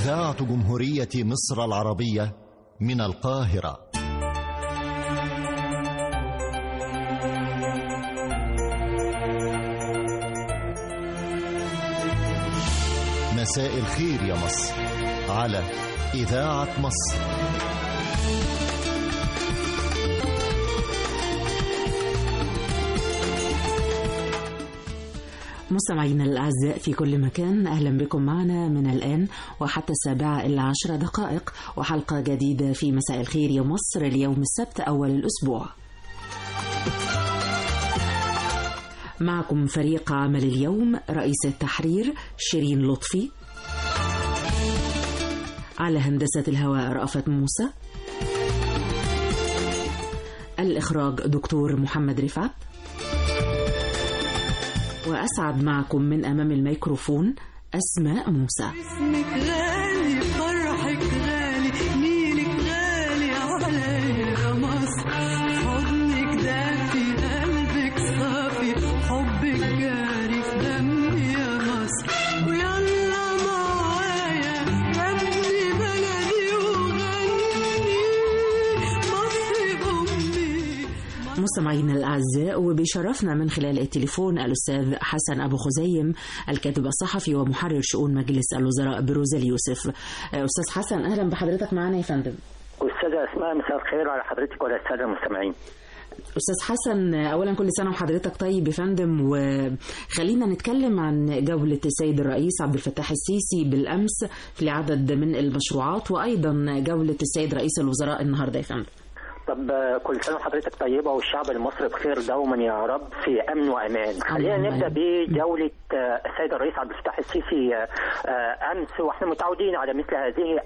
إذاعة جمهورية مصر العربية من القاهرة. مساء الخير يا مصر على إذاعة مصر. مستمعينا الأعزاء في كل مكان، أهلا بكم معنا من الآن وحتى 7:10 وحلقة جديدة في مساء الخير يا مصر اليوم السبت أول الأسبوع. معكم فريق عمل اليوم: رئيس التحرير شيرين لطفي، على هندسة الهواء رأفت موسى، الإخراج دكتور محمد رفعت، وأسعد معكم من أمام الميكروفون أسماء موسى. اسمك غالي، فرحك غالي، نيلك غالي عليا مصر، حضنك دافي، قلبك صافي، حبك جاري في دمي يا مصر، ويلا معايا غني بلدي وغني مصر أمي. مستمعينا الأعزاء، وبيشرفنا من خلال التليفون الأستاذ حسن أبو خزيم، الكاتب الصحفي ومحرر شؤون مجلس الوزراء بروز اليوسف. أستاذ حسن، أهلا بحضرتك معنا يا فندم. أستاذة أسماء، مساء الخير على حضرتك وعلى السادة المستمعين. أستاذ حسن، أولا كل سنة وحضرتك طيب يا فندم، وخلينا نتكلم عن جولة السيد الرئيس عبد الفتاح السيسي بالأمس في عدد من المشروعات، وأيضا جولة السيد رئيس الوزراء النهاردة يا فندم. طب كل سنة وحضرتك طيبة والشعب المصري بخير دوما يا رب، في أمن وأمان. خلينا نبدأ بجولة السيد الرئيس عبد الفتاح السيسي أمس، وإحنا متعودين على مثل هذه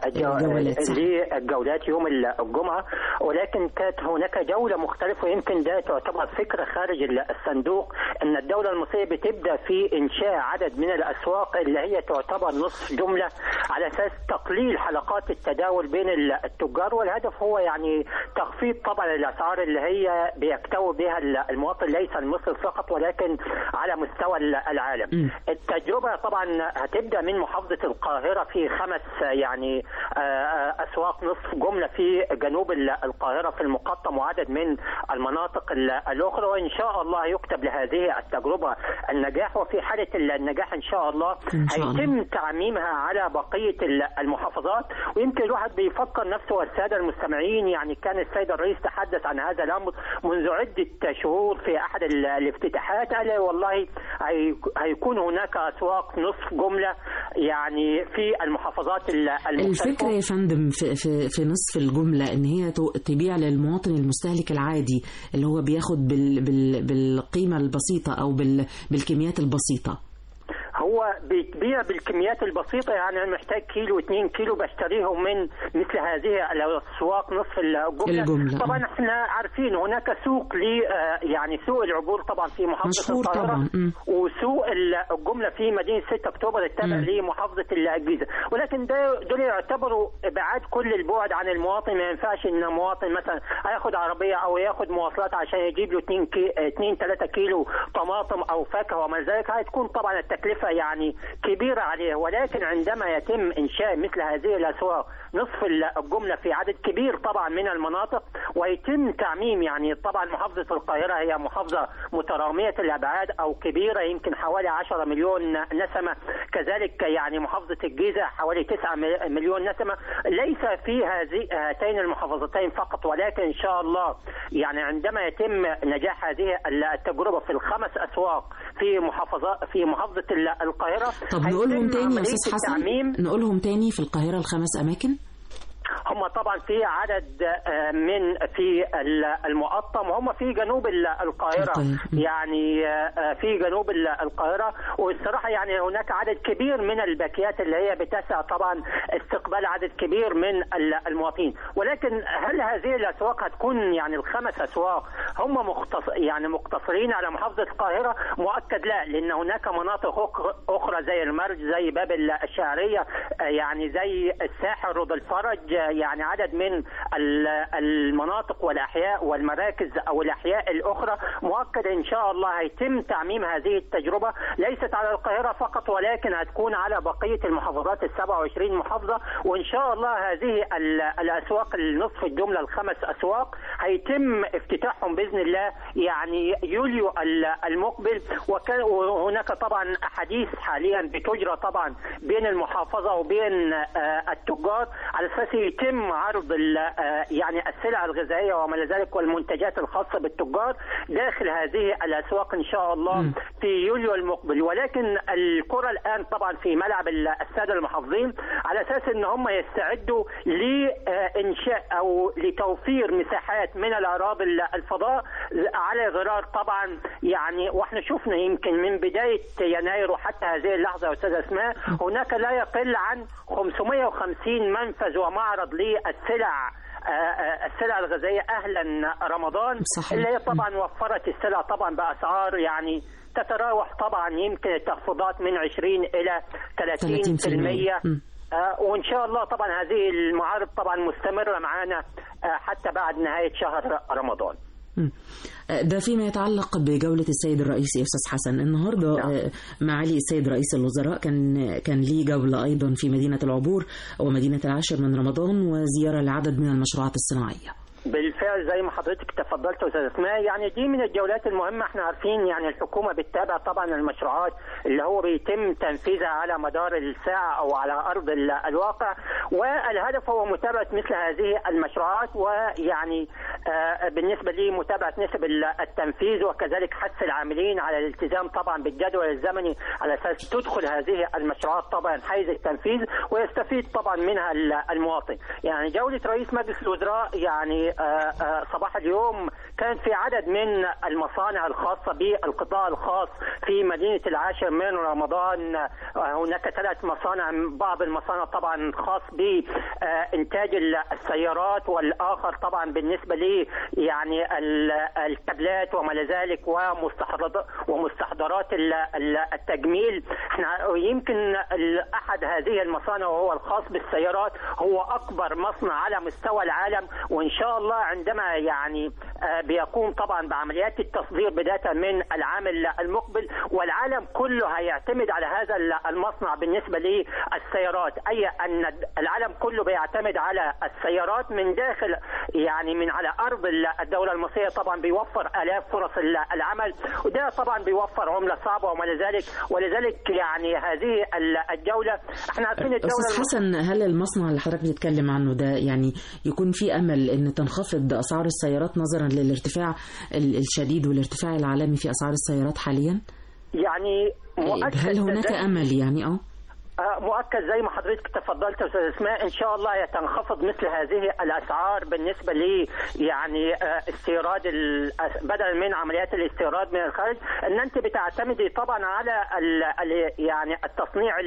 الجولات يوم الجمعة، ولكن كانت هناك جولة مختلفة، ويمكن ده تعتبر فكرة خارج الصندوق، أن الدولة المصرية بتبدأ في إنشاء عدد من الأسواق اللي هي تعتبر نصف جملة على أساس تقليل حلقات التداول بين التجار، والهدف هو يعني تخفيض طبعا الاسعار اللي هي بيكتوي بها المواطن، ليس المصري فقط ولكن على مستوى العالم. التجربه طبعا هتبدا من محافظه القاهره في 5 يعني اسواق نصف جمله في جنوب القاهره في المقطم وعدد من المناطق الاخرى، وان شاء الله يكتب لهذه التجربه النجاح، وفي حاله النجاح ان شاء الله هيتم تعميمها على بقيه المحافظات. ويمكن الواحد بيفكر نفسه والساده المستمعين، يعني كان السيد الرئيس تحدث عن هذا الأمر منذ عدة شهور في أحد الافتتاحات، قال والله هيكون هناك أسواق نصف جملة يعني في المحافظات المختلفة. الفكرة يا فندم في نصف الجملة إن هي تبيع للمواطن المستهلك العادي اللي هو بياخد بالقيمة البسيطة أو بالكميات البسيطة. هو بيبيع بالكميات البسيطة، يعني أنا محتاج كيلو 2 كيلو بشتريهم من مثل هذه الأسواق نصف الجملة. طبعا احنا عارفين هناك سوق يعني سوق العبور طبعا في محافظة القاهرة، وسوق الجملة في مدينة 6 أكتوبر التابع لمحافظة الجيزة، ولكن دول يعتبروا إبعاد كل البعد عن المواطن. ما ينفعش إن مواطن مثلا هياخد عربية أو ياخد مواصلات عشان يجيب له 2-3 كيلو طماطم أو فاكهة وما ذلك، هتكون طبعا التكلفة يعني كبيرة عليه. ولكن عندما يتم إنشاء مثل هذه الأسواق نصف الجملة في عدد كبير طبعا من المناطق، ويتم تعميم، يعني طبعا محافظة القاهرة هي محافظة مترامية الأبعاد أو كبيرة، يمكن حوالي 10 مليون نسمة، كذلك يعني محافظة الجيزة حوالي 9 مليون نسمة. ليس في هاتين المحافظتين فقط، ولكن إن شاء الله يعني عندما يتم نجاح هذه التجربة في ال5 أسواق في محافظة القاهرة. طب نقولهم تاني يا أستاذ حسن، نقولهم تاني في القاهرة ال5 أماكن. هم طبعا في عدد من في المقطم، هم في جنوب القاهرة، يعني في جنوب القاهرة. والصراحة يعني هناك عدد كبير من الباكيات اللي هي بتسع طبعا استقبال عدد كبير من المواطنين. ولكن هل هذه الأسواق هتكون يعني ال5 أسواق هم مقتصرين على محافظة القاهرة؟ مؤكد لا، لأن هناك مناطق أخرى زي المرج، زي باب الشعرية، يعني زي الساحل، رود الفرج، يعني عدد من المناطق والأحياء والمراكز أو الأحياء الأخرى، مؤكد إن شاء الله هيتم تعميم هذه التجربة ليست على القاهرة فقط، ولكن هتكون على بقية المحافظات 27 محافظة. وإن شاء الله هذه الأسواق النصف الجملة ال5 أسواق هيتم افتتاحهم بإذن الله يعني يوليو المقبل. وهناك طبعا أحاديث حاليا بتجرى طبعا بين المحافظة وبين التجار على أساس يتم عرض يعني السلع الغذائية وما ذلك والمنتجات الخاصة بالتجار داخل هذه الأسواق إن شاء الله في يوليو المقبل. ولكن القرى الآن طبعا في ملعب السادة المحافظين على أساس إن هم يستعدوا لإنشاء أو لتوفير مساحات من الأراضي الفضاء على غرار طبعا يعني. واحنا شفنا يمكن من بداية يناير وحتى هذه اللحظة يا أستاذة أسماء هناك لا يقل عن 550 منفذ ومعرض للسلع الغذائية أهلا رمضان، صحيح. اللي هي طبعا وفرت السلع طبعا بأسعار يعني تتراوح طبعا يمكن التخفيضات من 20 إلى 30%. وإن شاء الله طبعا هذه المعارض طبعا مستمرة معانا حتى بعد نهاية شهر رمضان. ده فيما يتعلق بجولة السيد الرئيس. أستاذ حسن، النهاردة معالي السيد رئيس الوزراء كان ليه جولة أيضا في مدينة العبور ومدينة العاشر من رمضان وزيارة لعدد من المشروعات الصناعية. بالفعل زي ما حضرتك تفضلت أستاذ أسماء، يعني دي من الجولات المهمة. احنا عارفين يعني الحكومة بتتابع طبعا المشروعات اللي هو بيتم تنفيذها على مدار الساعة أو على أرض الواقع، والهدف هو متابعة مثل هذه المشروعات ويعني بالنسبة لي متابعة نسب التنفيذ وكذلك حث العاملين على الالتزام طبعا بالجدول الزمني على أساس تدخل هذه المشروعات طبعا حيز التنفيذ ويستفيد طبعا منها المواطن. يعني جولة رئيس مجلس الوزراء يعني صباح اليوم كان في عدد من المصانع الخاصة بالقطاع الخاص في مدينة العاشر من رمضان. هناك 3 مصانع، بعض المصانع طبعا خاص بإنتاج السيارات، والآخر طبعا بالنسبة لي يعني الكابلات وما ذلك ومستحضرات التجميل. احنا يمكن أحد هذه المصانع وهو الخاص بالسيارات هو أكبر مصنع على مستوى العالم، وإن شاء الله عندما يعني بيقوم طبعا بعمليات التصدير بداية من العام المقبل والعالم كله هيعتمد على هذا المصنع بالنسبة للسيارات، أي أن العالم كله بيعتمد على السيارات من داخل يعني من على أرض الدولة المصرية. طبعا بيوفر آلاف فرص العمل، وده طبعا بيوفر عملة صعبة وما ذلك. ولذلك يعني هذه الجولة احنا عارفين الدولة أستاذ حسن، هل المصنع اللي حضرتك بتتكلم عنه ده يعني يكون في أمل أن تنخفض أسعار السيارات نظرا للارتفاع الشديد والارتفاع العالمي في أسعار السيارات حاليا؟ يعني هل هناك أمل يعني مؤكد زي ما حضرتك تفضلت استاذ اسماء ان شاء الله تنخفض مثل هذه الاسعار بالنسبه لي يعني استيراد بدلا من عمليات الاستيراد من الخارج، ان انت بتعتمدي طبعا على يعني التصنيع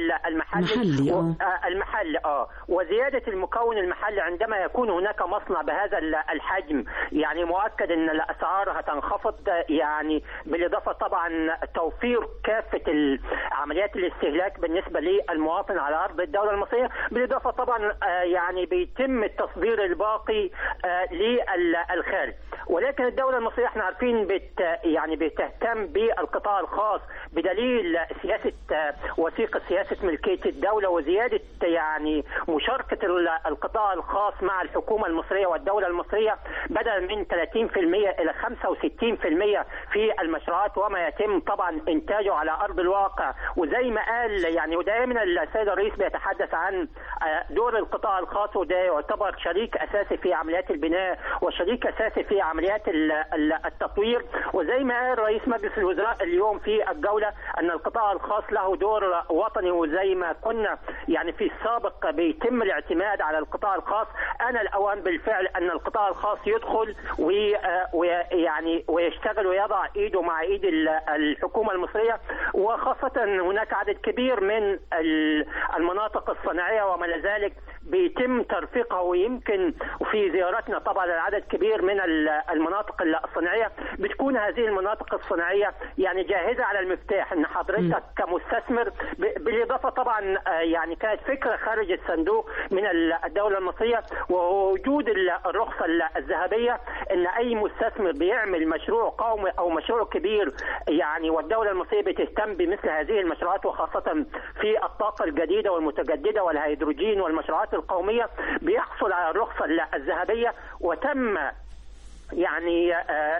المحلي وزياده المكون المحلي. عندما يكون هناك مصنع بهذا الحجم يعني مؤكد ان الاسعار هتنخفض، يعني بالاضافه طبعا توفير كافه عمليات الاستهلاك بالنسبه لي المواطن على أرض الدولة المصرية، بالإضافة طبعا يعني بيتم التصدير الباقي للخارج. ولكن الدولة المصرية احنا عارفين يعني بتهتم بالقطاع الخاص بدليل وثيقة سياسة ملكية الدولة وزيادة يعني مشاركة القطاع الخاص مع الحكومة المصرية والدولة المصرية بدلا من 30% إلى 65% في المشروعات وما يتم طبعا إنتاجه على أرض الواقع. وزي ما قال يعني ودائما السيد الرئيس بيتحدث عن دور القطاع الخاص، وده يعتبر شريك أساسي في عمليات البناء وشريك أساسي في عمليات التطوير. وزي ما قال رئيس مجلس الوزراء اليوم في الجولة أن القطاع الخاص له دور وطني، وزي ما كنا يعني في السابق بيتم الاعتماد على القطاع الخاص، أنا الأوان بالفعل أن القطاع الخاص يدخل ويعني ويشتغل ويضع إيده مع إيد الحكومة المصرية. وخاصة هناك عدد كبير من المناطق الصناعية وما إلى ذلك بيتم ترفيقها. ويمكن في زيارتنا طبعا العدد كبير من المناطق الصناعية بتكون هذه المناطق الصناعية يعني جاهزة على المفتاح، ان حضرتك كمستثمر بالإضافة طبعا يعني كانت فكرة خارج الصندوق من الدولة المصرية ووجود الرخصة الذهبية، ان اي مستثمر بيعمل مشروع قومي او مشروع كبير يعني والدولة المصرية بتهتم بمثل هذه المشروعات وخاصة في الطاقة الجديدة والمتجددة والهيدروجين والمشروعات القومية بيحصل على الرخصة الذهبية. وتم يعني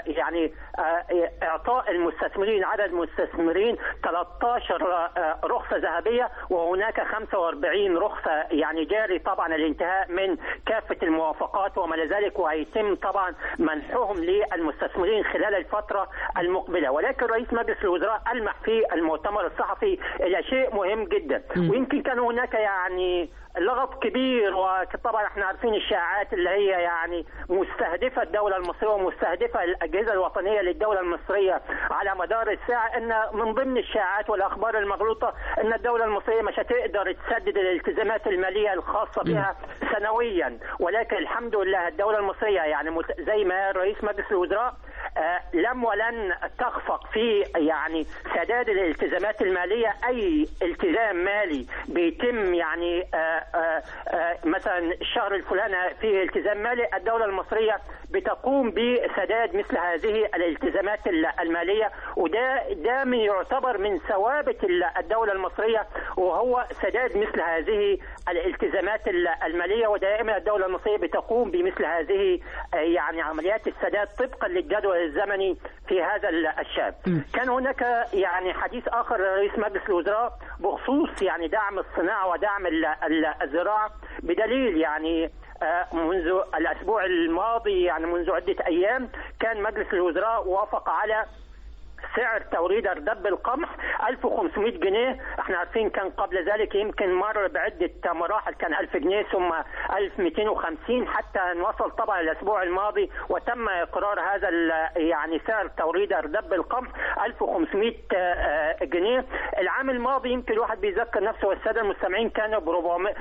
اعطاء المستثمرين عدد مستثمرين 13 رخصة ذهبية، وهناك 45 رخصة يعني جاري طبعا الانتهاء من كافة الموافقات وما لذلك، وهيتم طبعا منحهم للمستثمرين خلال الفترة المقبلة. ولكن رئيس مجلس الوزراء ألمح في المؤتمر الصحفي إلى شيء مهم جدا، ويمكن كان هناك يعني لغط كبير، وطبعا احنا عارفين الشائعات اللي هي يعني مستهدفة الدولة المصرية ومستهدفة الأجهزة الوطنية للدولة المصرية على مدار الساعة، ان من ضمن الشائعات والأخبار المغلوطة ان الدولة المصرية مش هتقدر تسدد الالتزامات المالية الخاصة بها سنويا. ولكن الحمد لله الدولة المصرية يعني زي ما رئيس مجلس الوزراء لم ولن تخفق في يعني سداد الالتزامات المالية. أي التزام مالي بيتم يعني مثلا الشهر الفلاني فيه التزام مالي، الدولة المصرية بتقوم بسداد مثل هذه الالتزامات المالية، وده يعتبر من ثوابت الدولة المصرية وهو سداد مثل هذه الالتزامات المالية. ودائما الدولة المصرية بتقوم بمثل هذه يعني عمليات السداد طبقا للجدول الزمني في هذا الشأن. كان هناك يعني حديث آخر رئيس مجلس الوزراء بخصوص يعني دعم الصناعة ودعم الزراعة، بدليل يعني منذ الأسبوع الماضي يعني منذ عدة أيام كان مجلس الوزراء وافق على سعر توريد أردب القمح 1500 جنيه. احنا عارفين كان قبل ذلك يمكن مر بعدة مراحل، كان 1000 جنيه ثم 1250 حتى نوصل طبعا الأسبوع الماضي وتم إقرار هذا يعني سعر توريد أردب القمح 1500 جنيه. العام الماضي يمكن الواحد بيذكر نفسه والسادة المستمعين كان ب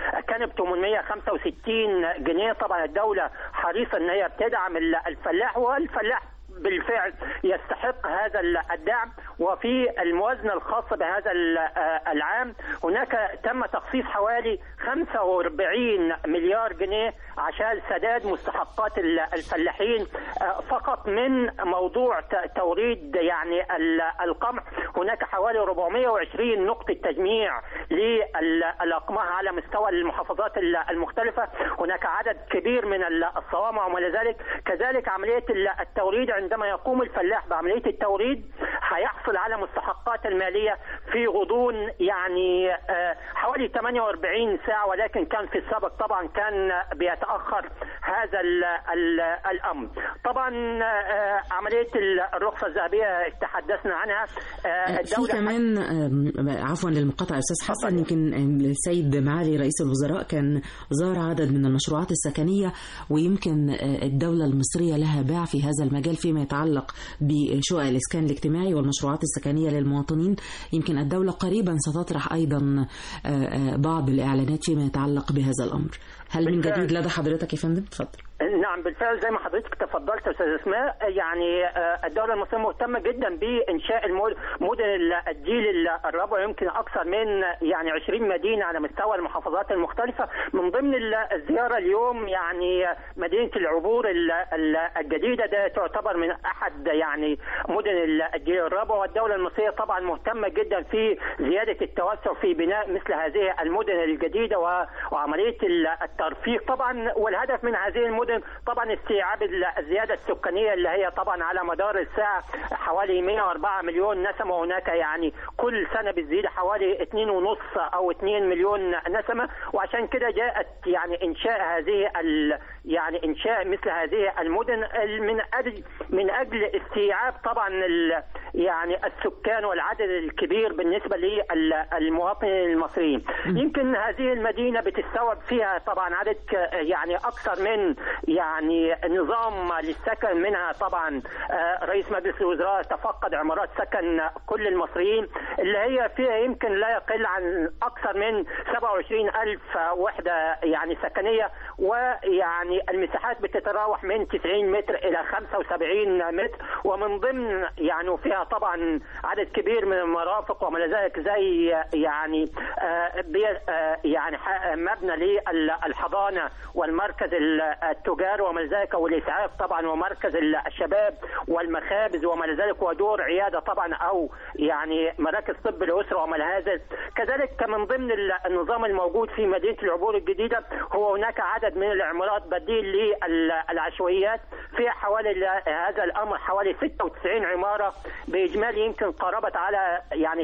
865 جنيه. طبعا الدولة حريصة ان هي بتدعم الفلاح، والفلاح بالفعل يستحق هذا الدعم. وفي الموازنة الخاصة بهذا العام هناك تم تخصيص حوالي 45 مليار جنيه عشان سداد مستحقات الفلاحين فقط من موضوع توريد يعني القمح. هناك حوالي 420 نقطة تجميع للأقماح على مستوى المحافظات المختلفة. هناك عدد كبير من الصوامع وما إلى ذلك. كذلك عملية التوريد، عندما يقوم الفلاح بعملية التوريد هيحصل على مستحقات المالية في غضون يعني حوالي 48 ساعة، ولكن كان في السابق طبعا كان بيتأخر هذا الأمر. طبعا عملية الرخصة الذهبية تحدثنا عنها. في كمان عفوا للمقاطعة أستاذ حسن، يمكن السيد معالي رئيس الوزراء كان زار عدد من المشروعات السكنية، ويمكن الدولة المصرية لها باع في هذا المجال فيما يتعلق بشقق الإسكان الاجتماعي والمشروعات السكنية للمواطنين. يمكن الدولة قريبا ستطرح أيضا بعض الإعلانات فيما يتعلق بهذا الأمر. هل من جديد لدى حضرتك يا فندم؟ تفضل. نعم بالفعل زي ما حضرتك تفضلت استاذ اسماء، يعني الدولة المصرية مهتمة جدا بإنشاء مدن الجيل الرابع، يمكن أكثر من يعني 20 مدينة على مستوى المحافظات المختلفة. من ضمن الزيارة اليوم يعني مدينة العبور الجديدة، ده تعتبر من أحد يعني مدن الجيل الرابع. والدولة المصرية طبعا مهتمة جدا في زيادة التوسع في بناء مثل هذه المدن الجديدة وعملية الترفيق طبعا. والهدف من هذه المدن طبعا استيعاب الزيادة السكانية اللي هي طبعا على مدار الساعة حوالي 104 مليون نسمة، وهناك يعني كل سنة بتزيد حوالي 2.5 أو 2 مليون نسمة. وعشان كده جاءت يعني إنشاء هذه يعني إنشاء مثل هذه المدن من أجل استيعاب طبعا يعني السكان والعدد الكبير بالنسبة للمواطنين المصريين. يمكن هذه المدينة بتستوعب فيها طبعا عدد يعني أكثر من يعني نظام للسكن، منها طبعا رئيس مجلس الوزراء تفقد عمارات سكن كل المصريين اللي هي فيها يمكن لا يقل عن أكثر من 27,000 وحدة يعني سكنية، ويعني المساحات بتتراوح من 90 متر إلى 75 متر، ومن ضمن يعني فيها طبعا عدد كبير من المرافق وما إلى ذلك، زي يعني يعني مبنى للحضانة والمركز التجاري وما إلى ذلك والإسعاف طبعا، ومركز الشباب والمخابز وما إلى ذلك، ودور عيادة طبعا أو يعني مراكز طب الأسرة وما إلى هذا. كذلك من ضمن النظام الموجود في مدينة العبور الجديدة هو هناك عدد من العمارات بديل للعشوائيات، فيها حوالي هذا الأمر حوالي 96 عمارة بإجمالي يمكن قرابة على يعني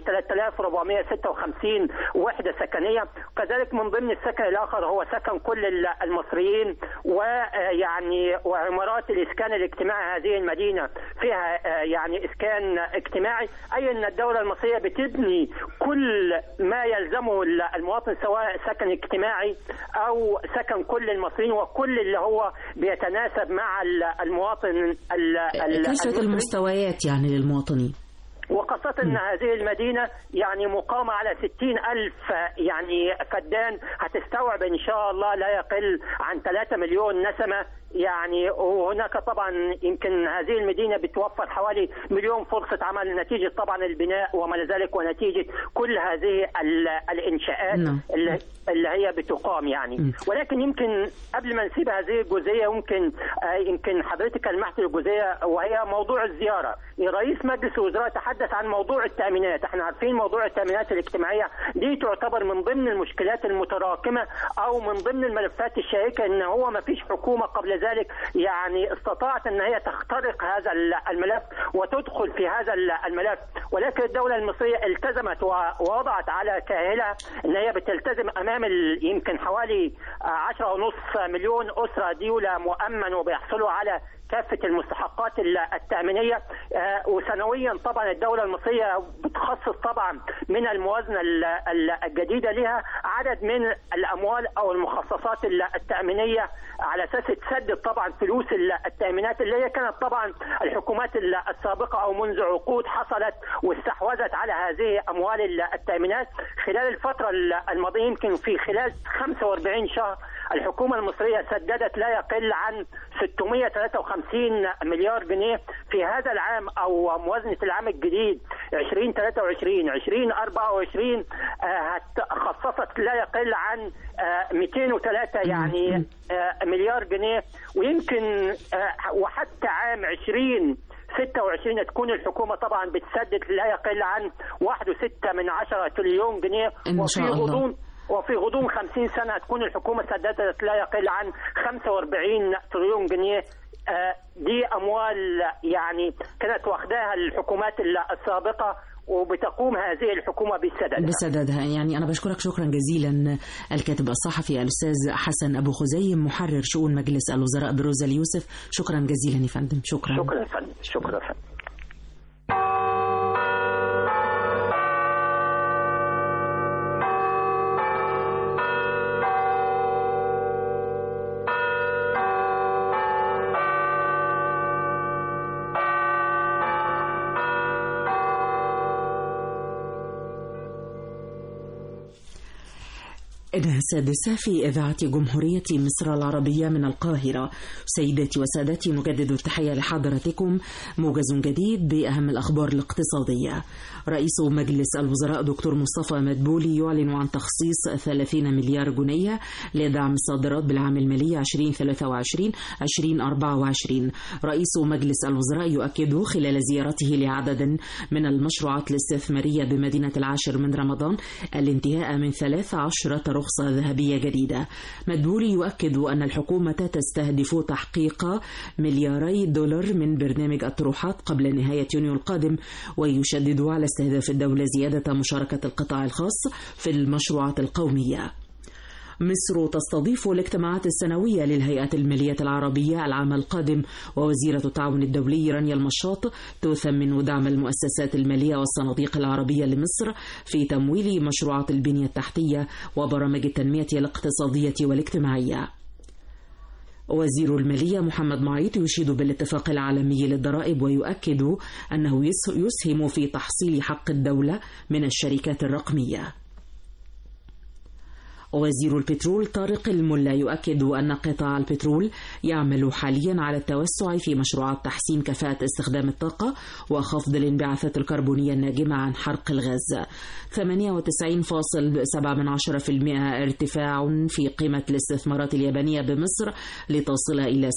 3456 وحدة سكنية. كذلك من ضمن السكن الآخر هو سكن كل المصريين، ويعني وعمارات الإسكان الاجتماعي. هذه المدينة فيها يعني إسكان اجتماعي، أي أن الدولة المصرية بتبني كل ما يلزمه المواطن سواء سكن اجتماعي أو سكن كل المصريين، وكل اللي هو بيتناسب مع المواطن كافة المستويات يعني للمواطنين، وخاصة أن هذه المدينة يعني مقامة على 60,000 يعني فدان، هتستوعب إن شاء الله لا يقل عن 3 مليون نسمة يعني. وهناك طبعا يمكن هذه المدينة بتوفر حوالي 1,000,000 فرصة عمل نتيجة طبعا البناء وما ذلك، ونتيجة كل هذه الإنشاءات اللي هي بتقام يعني. ولكن يمكن قبل ما نسيب هذه الجزئية يمكن حضرتك لمحت الجزئية، وهي موضوع الزيارة. رئيس مجلس الوزراء تحدث عن موضوع التأمينات. احنا عارفين موضوع التأمينات الاجتماعية دي تعتبر من ضمن المشكلات المتراكمة او من ضمن الملفات الشائكة، ان هو ما فيش حكومة قبل ذلك يعني استطاعت ان هي تخترق هذا الملف وتدخل في هذا الملف، ولكن الدولة المصرية التزمت ووضعت على كاهلها ان هي بتلتزم امام يمكن حوالي 10.5 مليون أسرة دولة مؤمن وبيحصلوا على كافة المستحقات التأمينية. وسنويا طبعا الدولة المصرية بتخصص طبعا من الموازنة الجديدة لها عدد من الأموال أو المخصصات التأمينية على أساس تسدد طبعا فلوس التأمينات اللي هي كانت طبعا الحكومات السابقة أو منذ عقود حصلت واستحوذت على هذه أموال التأمينات. خلال الفترة الماضية يمكن في خلال 45 شهر الحكومة المصرية سددت لا يقل عن 653 مليار جنيه في هذا العام أو موازنة العام الجديد 2023 2024 خصصت لا يقل عن 203 يعني مليار جنيه. ويمكن وحتى عام 2026 تكون الحكومة طبعا بتسدد لا يقل عن 1.6 تريليون جنيه، وفي غضون 50 سنة تكون الحكومة سددت لا يقل عن 45 تريليون جنيه. دي أموال يعني كانت واخداها الحكومات السابقة، وبتقوم هذه الحكومة بسددها. يعني أنا بشكرك شكرا جزيلا الكاتب الصحفي الأستاذ حسن أبو خزيم محرر شؤون مجلس الوزراء بروزا اليوسف. شكرا جزيلا يا فندم. شكرا فندم. شكرا فندم. إنها السادسة في إذاعة جمهورية مصر العربية من القاهرة. سيداتي وسادتي، نجدد التحية لحضراتكم. موجز جديد بأهم الأخبار الاقتصادية. رئيس مجلس الوزراء دكتور مصطفى مدبولي يعلن عن تخصيص 30 مليار جنيه لدعم الصادرات بالعام المالي 2023-2024. رئيس مجلس الوزراء يؤكد خلال زيارته لعدد من المشروعات الاستثمارية بمدينة العاشر من رمضان الانتهاء من 13 رخصة ذهبية جديدة. مدبولي يؤكد أن الحكومة تستهدف تحقيق $2 مليار من برنامج الطروحات قبل نهاية يونيو القادم، ويشدد على استهداف الدولة زيادة مشاركة القطاع الخاص في المشروعات القومية. مصر تستضيف الاجتماعات السنوية للهيئة المالية العربية العام القادم، ووزيرة التعاون الدولي رانيا المشاط تثمن دعم المؤسسات المالية والصناديق العربية لمصر في تمويل مشروعات البنية التحتية وبرامج التنمية الاقتصادية والاجتماعية. وزير المالية محمد معيط يشيد بالاتفاق العالمي للضرائب ويؤكد أنه يسهم في تحصيل حق الدولة من الشركات الرقمية. وزير البترول طارق الملا يؤكد أن قطاع البترول يعمل حاليا على التوسع في مشروعات تحسين كفاءة استخدام الطاقة وخفض الانبعاثات الكربونية الناجمة عن حرق الغاز. 98.7% ارتفاع في قيمة الاستثمارات اليابانية بمصر لتصل إلى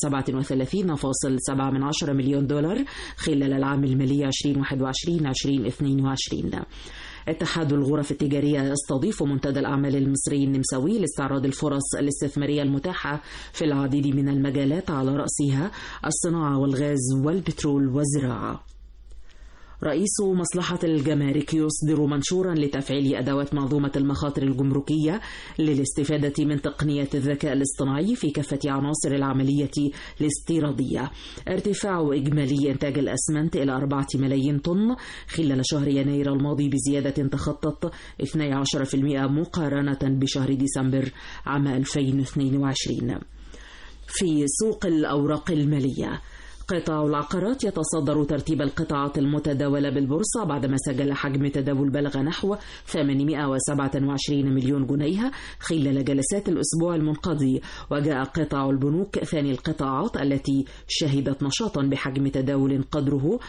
37.7 مليون دولار خلال العام المالي 2021-2022. اتحاد الغرف التجارية يستضيف منتدى الأعمال المصري النمساوي لاستعراض الفرص الاستثمارية المتاحة في العديد من المجالات على رأسها الصناعة والغاز والبترول والزراعة. رئيس مصلحة الجمارك يصدر منشورا لتفعيل أدوات منظومة المخاطر الجمركية للاستفادة من تقنية الذكاء الاصطناعي في كافة عناصر العملية الاستيرادية. ارتفاع إجمالي إنتاج الأسمنت إلى 4 ملايين طن خلال شهر يناير الماضي بزيادة تخطت 12% مقارنة بشهر ديسمبر عام 2022. في سوق الأوراق المالية، قطاع العقارات يتصدر ترتيب القطاعات المتداولة بالبورصة بعدما سجل حجم تداول بلغ نحو 827 مليون جنيه خلال جلسات الأسبوع المنقضي، وجاء قطاع البنوك ثاني القطاعات التي شهدت نشاطا بحجم تداول قدره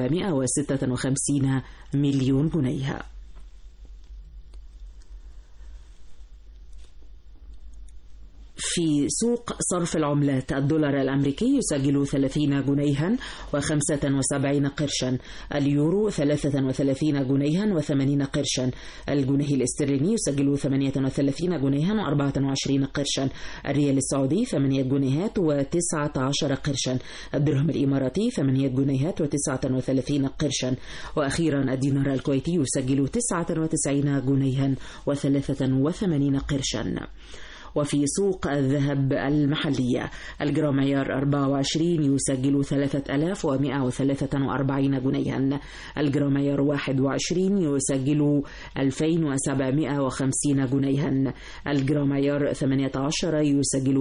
756 مليون جنيه. في سوق صرف العملات، الدولار الأمريكي يسجل 30 جنيها و75 قرشا، اليورو 33 جنيها و80 قرشا، الجنيه الاسترليني يسجل 38 جنيها و24 قرشا، الريال السعودي 8 جنيهات و19 قرشا، الدرهم الإماراتي 8 جنيهات و39 قرشا، وأخيرا الدينار الكويتي يسجل 99 جنيها و83 قرشا. وفي سوق الذهب المحلية، الجرام عيار 24 يسجل 3143 جنيها، الجرام عيار 21 يسجل 2750 جنيها، الجرام عيار 18 يسجل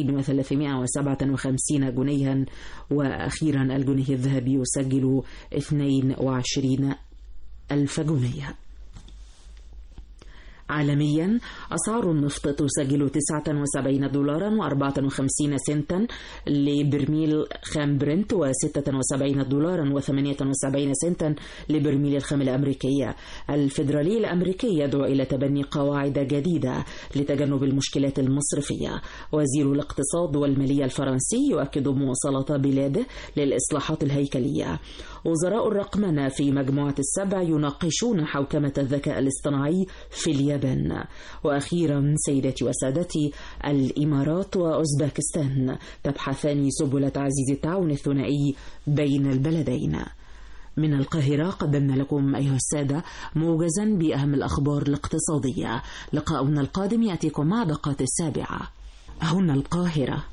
2357 جنيها، وأخيرا الجنيه الذهبي يسجل 22,000 جنيه. عالميا، أسعار النفط تسجل 79 دولارا و54 سنتا لبرميل خام برنت و76 دولارا و78 سنتا لبرميل الخام الأمريكية. الفيدرالي الأمريكي يدعو إلى تبني قواعد جديدة لتجنب المشكلات المصرفية. وزير الاقتصاد والمالية الفرنسي يؤكد مواصلة بلاده للإصلاحات الهيكلية. وزراء الرقمنة في مجموعة السبع يناقشون حوكمة الذكاء الاصطناعي في اليابان. وأخيرا سيداتي وسادتي، الإمارات وأوزباكستان تبحثان سبل تعزيز التعاون الثنائي بين البلدين. من القاهرة قدمنا لكم أيها السادة موجزا بأهم الأخبار الاقتصادية. لقاؤنا القادم يأتيكم مع دقات 7 هنا القاهرة.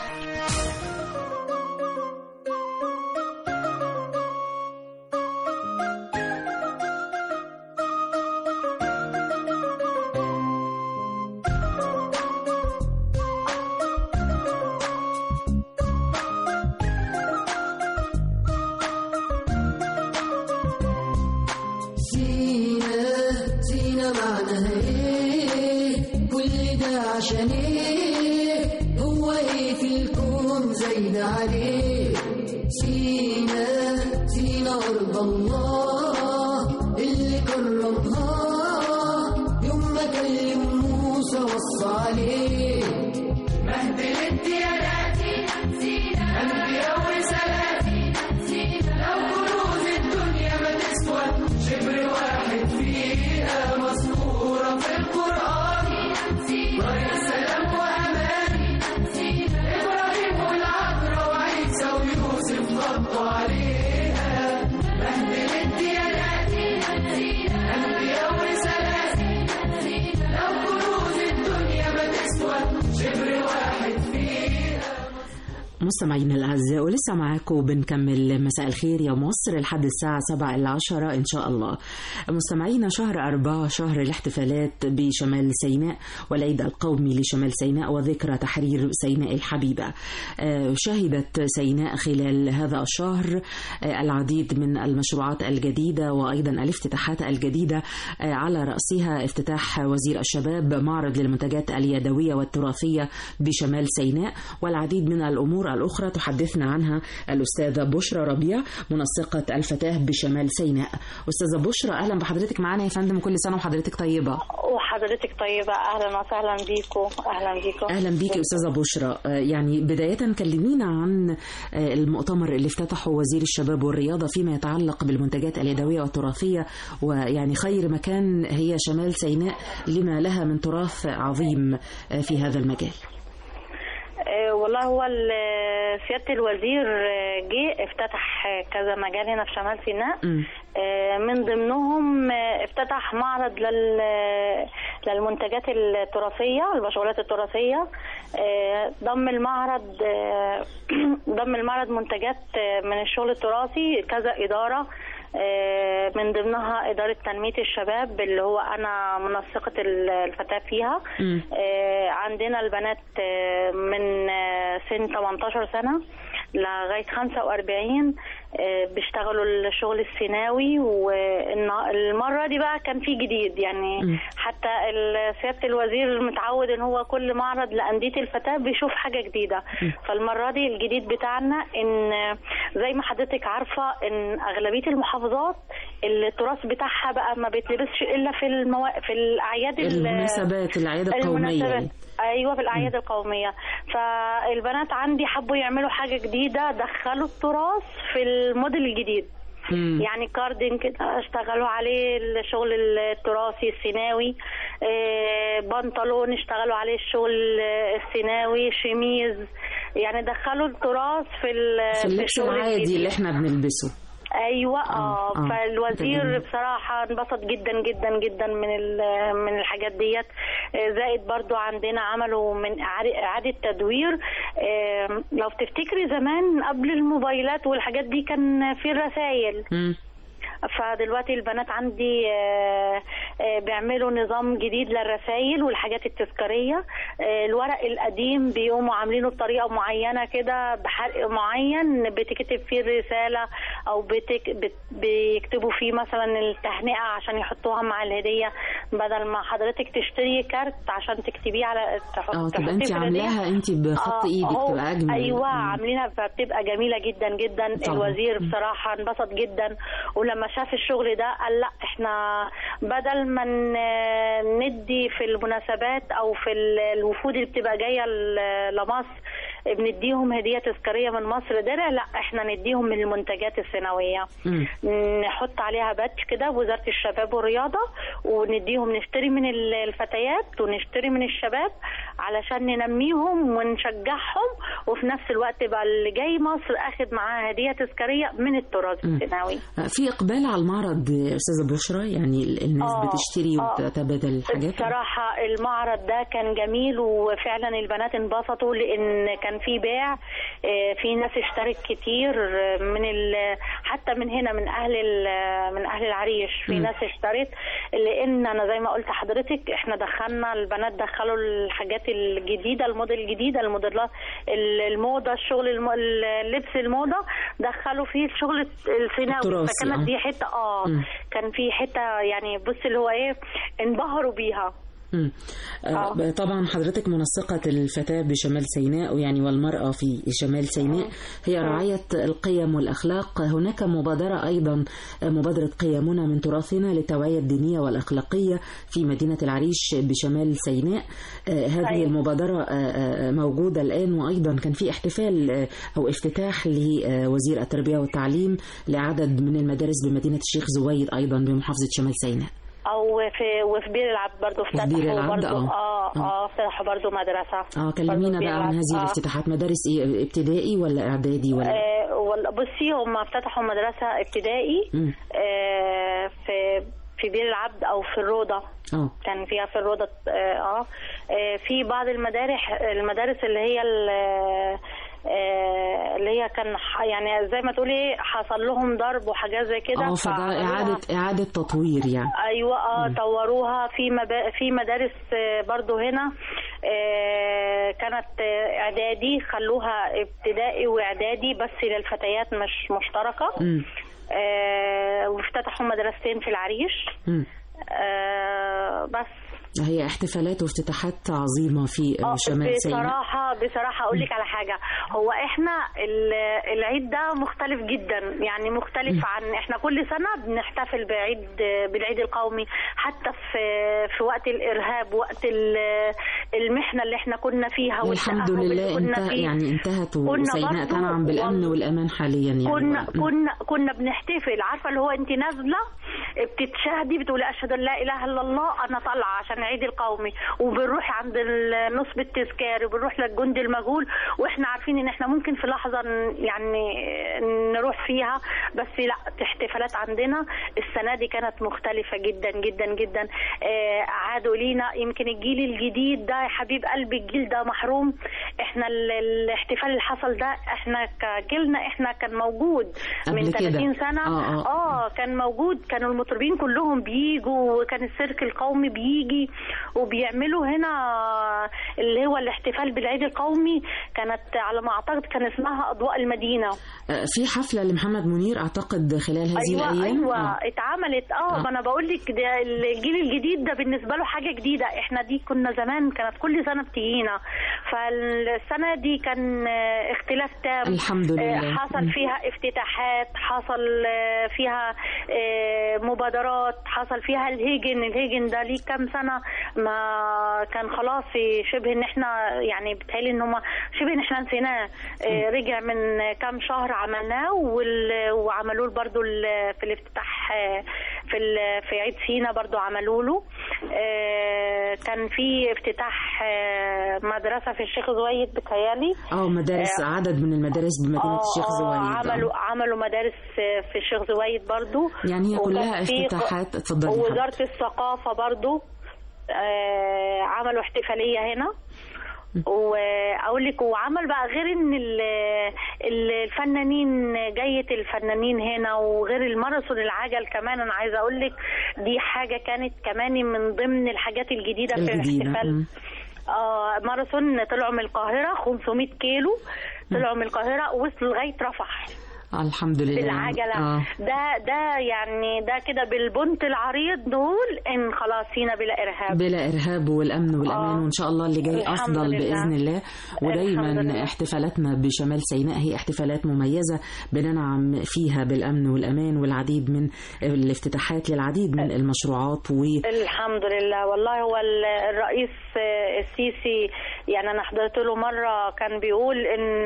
عشان ايه هو ايه في الكون زايد عليه سينا سينا أرض الله اللي كرمها يوم ما كلم موسى وصى عليه مهد الديانات سينا أنبياء ورسالاتي سينا لو كنوز الدنيا ما تسوى شبر واحد فيها مذكورة في القرآن السلام وأمان إبراهيم والعذراء وعيسى ويوسف غطوا عليها مهد الديانات أنبياء ورسالات لو كنوز الدنيا ما مستمعينا الأعزاء، ولسه معاكم بنكمل مساء الخير يا مصر لحد الساعة 7 إلى 10 إن شاء الله. مستمعينا، شهر 4 شهر الاحتفالات بشمال سيناء والعيد القومي لشمال سيناء وذكرى تحرير سيناء الحبيبة. شهدت سيناء خلال هذا الشهر العديد من المشروعات الجديدة وأيضا الافتتاحات الجديدة، على رأسها افتتاح وزير الشباب معرض للمنتجات اليدوية والتراثية بشمال سيناء، والعديد من الأمور الأخرى تحدثنا عنها الأستاذة بشرى ربيع منسقة الفتاة بشمال سيناء. أستاذة بشرى، أهلا بحضرتك معنا يا فندم، كل سنة وحضرتك طيبة. وحضرتك طيبة، أهلا وسهلا بيكم. أهلا بيكم. أهلا بيك أستاذة بشرى. يعني بداية كلمينا عن المؤتمر اللي افتتحه وزير الشباب والرياضة فيما يتعلق بالمنتجات اليدوية والتراثية، ويعني خير مكان هي شمال سيناء لما لها من تراث عظيم في هذا المجال. والله هو سيادة الوزير جه افتتح كذا مجال هنا في شمال سيناء، من ضمنهم افتتح معرض للمنتجات التراثية، المشغولات التراثية. ضم المعرض منتجات من الشغل التراثي كذا إدارة، من ضمنها إدارة تنمية الشباب اللي هو أنا منسقة الفتاة فيها. عندنا البنات من سن 18 سنة لغاية 45 بيشتغلوا الشغل السيناوي. والمرة دي بقى كان في جديد، يعني حتى سيادة الوزير متعود ان هو كل معرض لأندية الفتاة بيشوف حاجة جديدة. فالمرة دي الجديد بتاعنا ان زي ما حضرتك عارفة ان اغلبية المحافظات التراث بتاعها بقى ما بيتلبسش الا في الاعياد، المناسبات، الاعياد القومية. ايوه، في الاعياد القوميه. فالبنات عندي حبوا يعملوا حاجه جديده، دخلوا التراث في الموديل الجديد. يعني كاردين كده اشتغلوا عليه الشغل التراثي السيناوي، بنطلون اشتغلوا عليه الشغل السيناوي، شميز، يعني دخلوا التراث في اللبس العادي اللي احنا بنلبسه. ايوه. فالوزير بصراحه انبسط جدا جدا جدا من الحاجات ديت. زائد برضو عندنا عملوا من اعاده تدوير. لو تفتكري زمان قبل الموبايلات والحاجات دي كان في الرسائل، فدلوقتي البنات عندي بيعملوا نظام جديد للرسائل والحاجات التذكارية. الورق القديم بيقوموا عاملينه بطريقة معينة كده، بحرق معين بتكتب فيه الرسالة أو بيكتبوا فيه مثلا التهنئة عشان يحطوها مع الهدية، بدل ما حضرتك تشتري كارت عشان تكتبيه على تبقى انت عاملاها انت بخط ايدك، تبقى اجمل. ايوه، عاملينها فبتبقى جميلة جدا جدا. الوزير بصراحة انبسط جدا، ولما شاف الشغل ده قال لا، احنا بدل ما ندي في المناسبات او في الوفود اللي بتبقى جايه لمصر بنديهم هديه تذكاريه من مصر درع، لا احنا نديهم من المنتجات السنويه، نحط عليها باتش كده وزاره الشباب والرياضه، ونديهم نشتري من الفتيات ونشتري من الشباب علشان ننميهم ونشجعهم، وفي نفس الوقت بقى اللي جاي مصر اخد معاه هديه تذكاريه من التراث السنوي. في اقبال على المعرض استاذه بشرى؟ يعني الناس بتشتري وتتبادل الحاجات. بصراحه المعرض ده كان جميل، وفعلا البنات انبسطوا لان كان في بيع، في ناس اشترت كتير حتى من هنا من اهل العريش، في ناس اشترت، لان انا زي ما قلت حضرتك احنا دخلنا البنات دخلوا الحاجات الجديده، الموديل الجديد، الموديلات، الموضه، الشغل اللبس، الموضه، دخلوا فيه الشغل السيناوي. فكانت دي حته كان في حته يعني بص اللي هو ايه، انبهروا بيها. طبعا حضرتك منسقة الفتاة بشمال سيناء يعني والمرأة في شمال سيناء، هي رعاية القيم والأخلاق. هناك مبادرة أيضا، مبادرة قيمنا من تراثنا للتوعية الدينية والأخلاقية في مدينة العريش بشمال سيناء. هذه المبادرة موجودة الآن، وأيضا كان في احتفال أو افتتاح لوزير التربية والتعليم لعدد من المدارس بمدينة الشيخ زويد أيضا بمحافظة شمال سيناء. وفي بير العبد برضه افتتحوا برضه افتتحوا برضه مدرسه. كلمينا بقى عن هذه الافتتاحات. مدارس ايه، ابتدائي ولا اعدادي ولا بصي هم افتتحوا مدرسه ابتدائي في بير العبد او في الروضه. كان فيها في الروضه. في بعض المدارس اللي هي اللي هي كان يعني زي ما تقولي حصل لهم ضرب وحاجات زي كده. فده إعادة تطوير يعني. أيوة. طوروها في مدارس برضو هنا كانت إعدادي، خلوها ابتدائي وإعدادي بس للفتيات مش مشتركة. وافتتحوا مدرستين في العريش. بس هي احتفالات وافتتاحات عظيمة في شمال سيناء. بصراحة أقول لك على حاجة، هو إحنا العيد ده مختلف جدا، يعني مختلف عن إحنا كل سنة بنحتفل بالعيد القومي، حتى في وقت الإرهاب، وقت المحنة اللي إحنا كنا فيها والحمد لله انتهت وسيناء تنعم بالأمن والأمان حاليا يعني. كنا بنحتفل، عارفة اللي هو أنت نازلة بتتشهدي بتقولي أشهد أن لا إله إلا الله أنا طالعة عشان العيد القومي، وبنروح عند نصب التذكار وبنروح للجندي المجهول، واحنا عارفين ان احنا ممكن في لحظه يعني نروح فيها، بس لا احتفالات عندنا السنه دي كانت مختلفه جدا جدا جدا. عادوا لينا يمكن الجيل الجديد ده يا حبيب قلبي، الجيل ده محروم. احنا الاحتفال اللي حصل ده احنا كجيلنا احنا كان موجود من 30 سنه. كان موجود، كانوا المطربين كلهم بيجوا، وكان السيرك القومي بيجي وبيعملوا هنا اللي هو الاحتفال بالعيد القومي. كانت على ما اعتقد كان اسمها اضواء المدينه. في حفله لمحمد منير اعتقد خلال هذه الايام. اتعملت. ما انا بقول لك ده الجيل الجديد ده بالنسبه له حاجه جديده. احنا دي كنا زمان كانت كل سنه بتجينا، فالسنه دي كان اختلاف تام الحمد لله. حصل فيها افتتاحات، حصل فيها مبادرات، حصل فيها الهيجن ده ليه كام سنه ما كان خلاص شبه ان احنا يعني بتهيألي ان هم شبه ان احنا نسيناه. رجع من كام شهر عملناه وعملوه برضو في الافتتاح في عيد سينا برضو عملوا له. كان في افتتاح مدرسة في الشيخ زويد بتهيألي. مدارس عدد من المدارس بمدينة الشيخ زويد. عملوا مدارس في الشيخ زويد برضو. يعني هي كلها افتتاحات. اتفضلي. ووزارة الثقافة برضو عملوا احتفالية هنا. واقول لك وعمل بقى غير ان الفنانين جايه الفنانين هنا، وغير الماراثون العجل كمان. انا عايزه اقول لك دي حاجه كانت كمان من ضمن الحاجات الجديده في الاحتفال. ماراثون طلعوا من القاهره 500 كيلو، طلعوا من القاهره ووصلوا لغايه رفح. الحمد لله بالعجلة. ده يعني ده كده بالبنت العريض دول ان خلاص هنا بلا ارهاب والامن والامان. وان شاء الله اللي جاي افضل باذن الله. ودايما احتفالاتنا بشمال سيناء هي احتفالات مميزه بننعم فيها بالامن والامان، والعديد من الافتتاحات للعديد من المشروعات. الحمد لله. والله هو الرئيس السيسي يعني انا حضرت له مره كان بيقول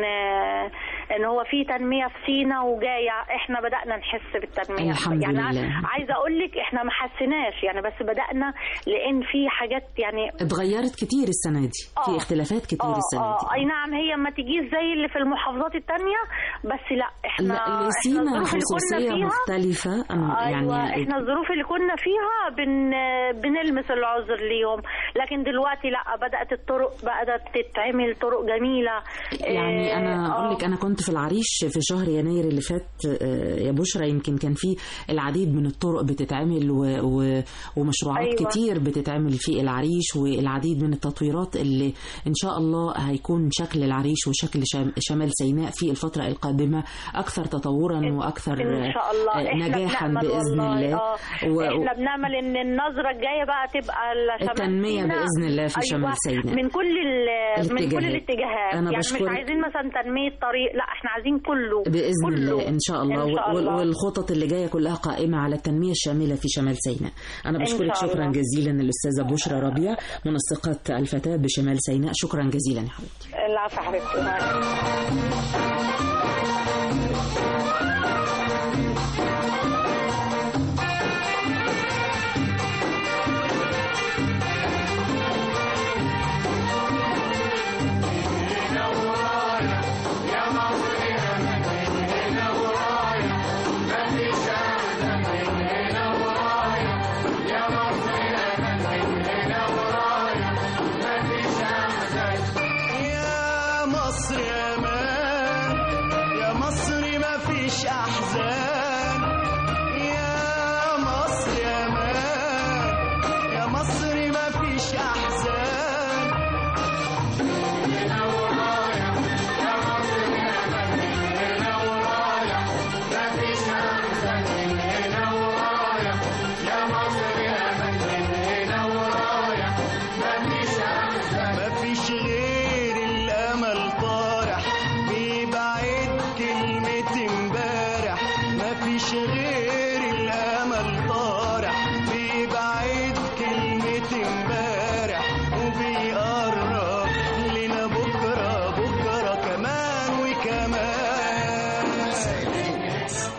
ان هو في تنميه في سينا وجايه. احنا بدأنا نحس بالتنمية الحمد يعني لله. عايزه اقول لك احنا ما حسيناش يعني، بس بدأنا لان في حاجات يعني اتغيرت كتير السنه دي. في اختلافات كتير السنه دي. اي نعم. هي ما تجيش زي اللي في المحافظات التانية، بس لا احنا سينا خصوصيه مختلفه. يعني احنا الظروف اللي كنا فيها بنلمس العذر ليهم، لكن دلوقتي لا، بدأت الطرق تتعمل طرق جميله. يعني انا اقول لك انا كنت في العريش في شهر يناير اللي فات يا بشرى، يمكن كان في العديد من الطرق بتتعمل ومشروعات كتير بتتعمل في العريش، والعديد من التطويرات اللي ان شاء الله هيكون شكل العريش وشكل شمال سيناء في الفترة القادمة اكثر تطورا واكثر إن شاء الله. نجاحا باذن الله. احنا بنعمل ان النظرة الجاية بقى تبقى التنمية باذن الله في شمال سيناء من كل الاتجاهات. يعني مش عايزين مثلا تنمية طريق، لا احنا عايزين كله بإذن الله إن شاء الله. إن شاء الله. والخطط اللي جاية كلها قائمة على التنمية الشاملة في شمال سيناء. أنا بشكرك شكرا جزيلا الأستاذة بشرى ربيع منسقة الفتاة بشمال سيناء. شكرا جزيلا يا حبيبتي. العفو حبيبتي. يا مصر يا مفيش أحزان يا مصر يا مان يا مصر مفيش أحزان هنا ورايا يا مصر يا مان هنا ورايا مفيش أحزان هنا ورايا يا مصر يا مان هنا ورايا مفيش أحزان مفيش غير الأمل طارح بيبعد كلمة امبارح مفيش غير الأمل طارح بيبعد كلمة امبارح وبيقرب لنا بكرة بكرة كمان وكمان. مساء الخير يا مصر.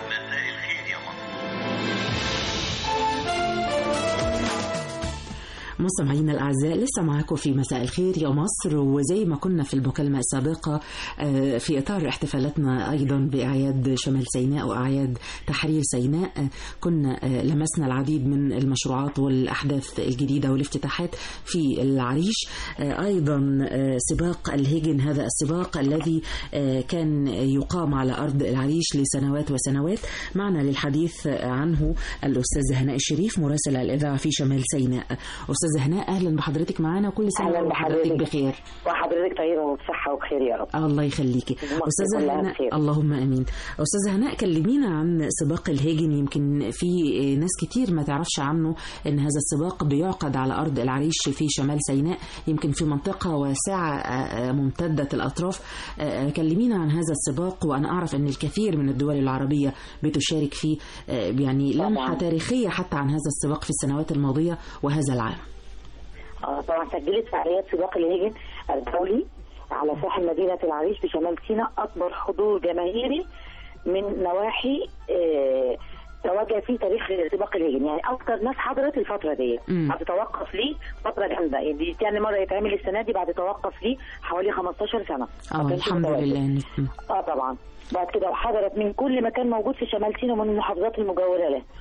مستمعينا الأعزاء لسه معاكم في مساء الخير يا مصر، وزي ما كنا في المكالمة السابقة في إطار احتفالاتنا أيضا بأعياد شمال سيناء وأعياد تحرير سيناء كنا لمسنا العديد من المشروعات والأحداث الجديدة والافتتاحات في العريش. أيضا سباق الهيجن، هذا السباق الذي كان يقام على أرض العريش لسنوات وسنوات. معنا للحديث عنه الأستاذ هناء الشريف مراسل الإذاعة في شمال سيناء. أستاذة هناء أهلا بحضرتك معنا، وكل سنة وحضرتك بخير. وحضرتك طيبة وبصحة وبخير يا رب. الله يخليكي أستاذة هناء. اللهم أمين. أستاذة هناء كلمينا عن سباق الهيجن، يمكن في ناس كتير ما تعرفش عنه إن هذا السباق بيعقد على أرض العريش في شمال سيناء، يمكن في منطقة واسعة ممتدة الأطراف. كلمينا عن هذا السباق، وأنا أعرف أن الكثير من الدول العربية بتشارك فيه، يعني لمحة تاريخية حتى عن هذا السباق في السنوات الماضية وهذا العام. طبعا سجلت فعاليات سباق الهيجن الدولي على ساحل مدينة العريش بشمال سيناء أكبر حضور جماهيري من نواحي تواجه فيه تاريخ سباق الهيجن، يعني أكثر ناس حضرت الفترة دي بعد توقف ليه فترة جامدة، يعني دي تاني مرة يتعمل السنة دي بعد توقف ليه حوالي 15 سنة. الحمد لله. طبعا بعد كده حضرت من كل مكان موجود في شمال سيناء ومن المحافظات المجاورة له.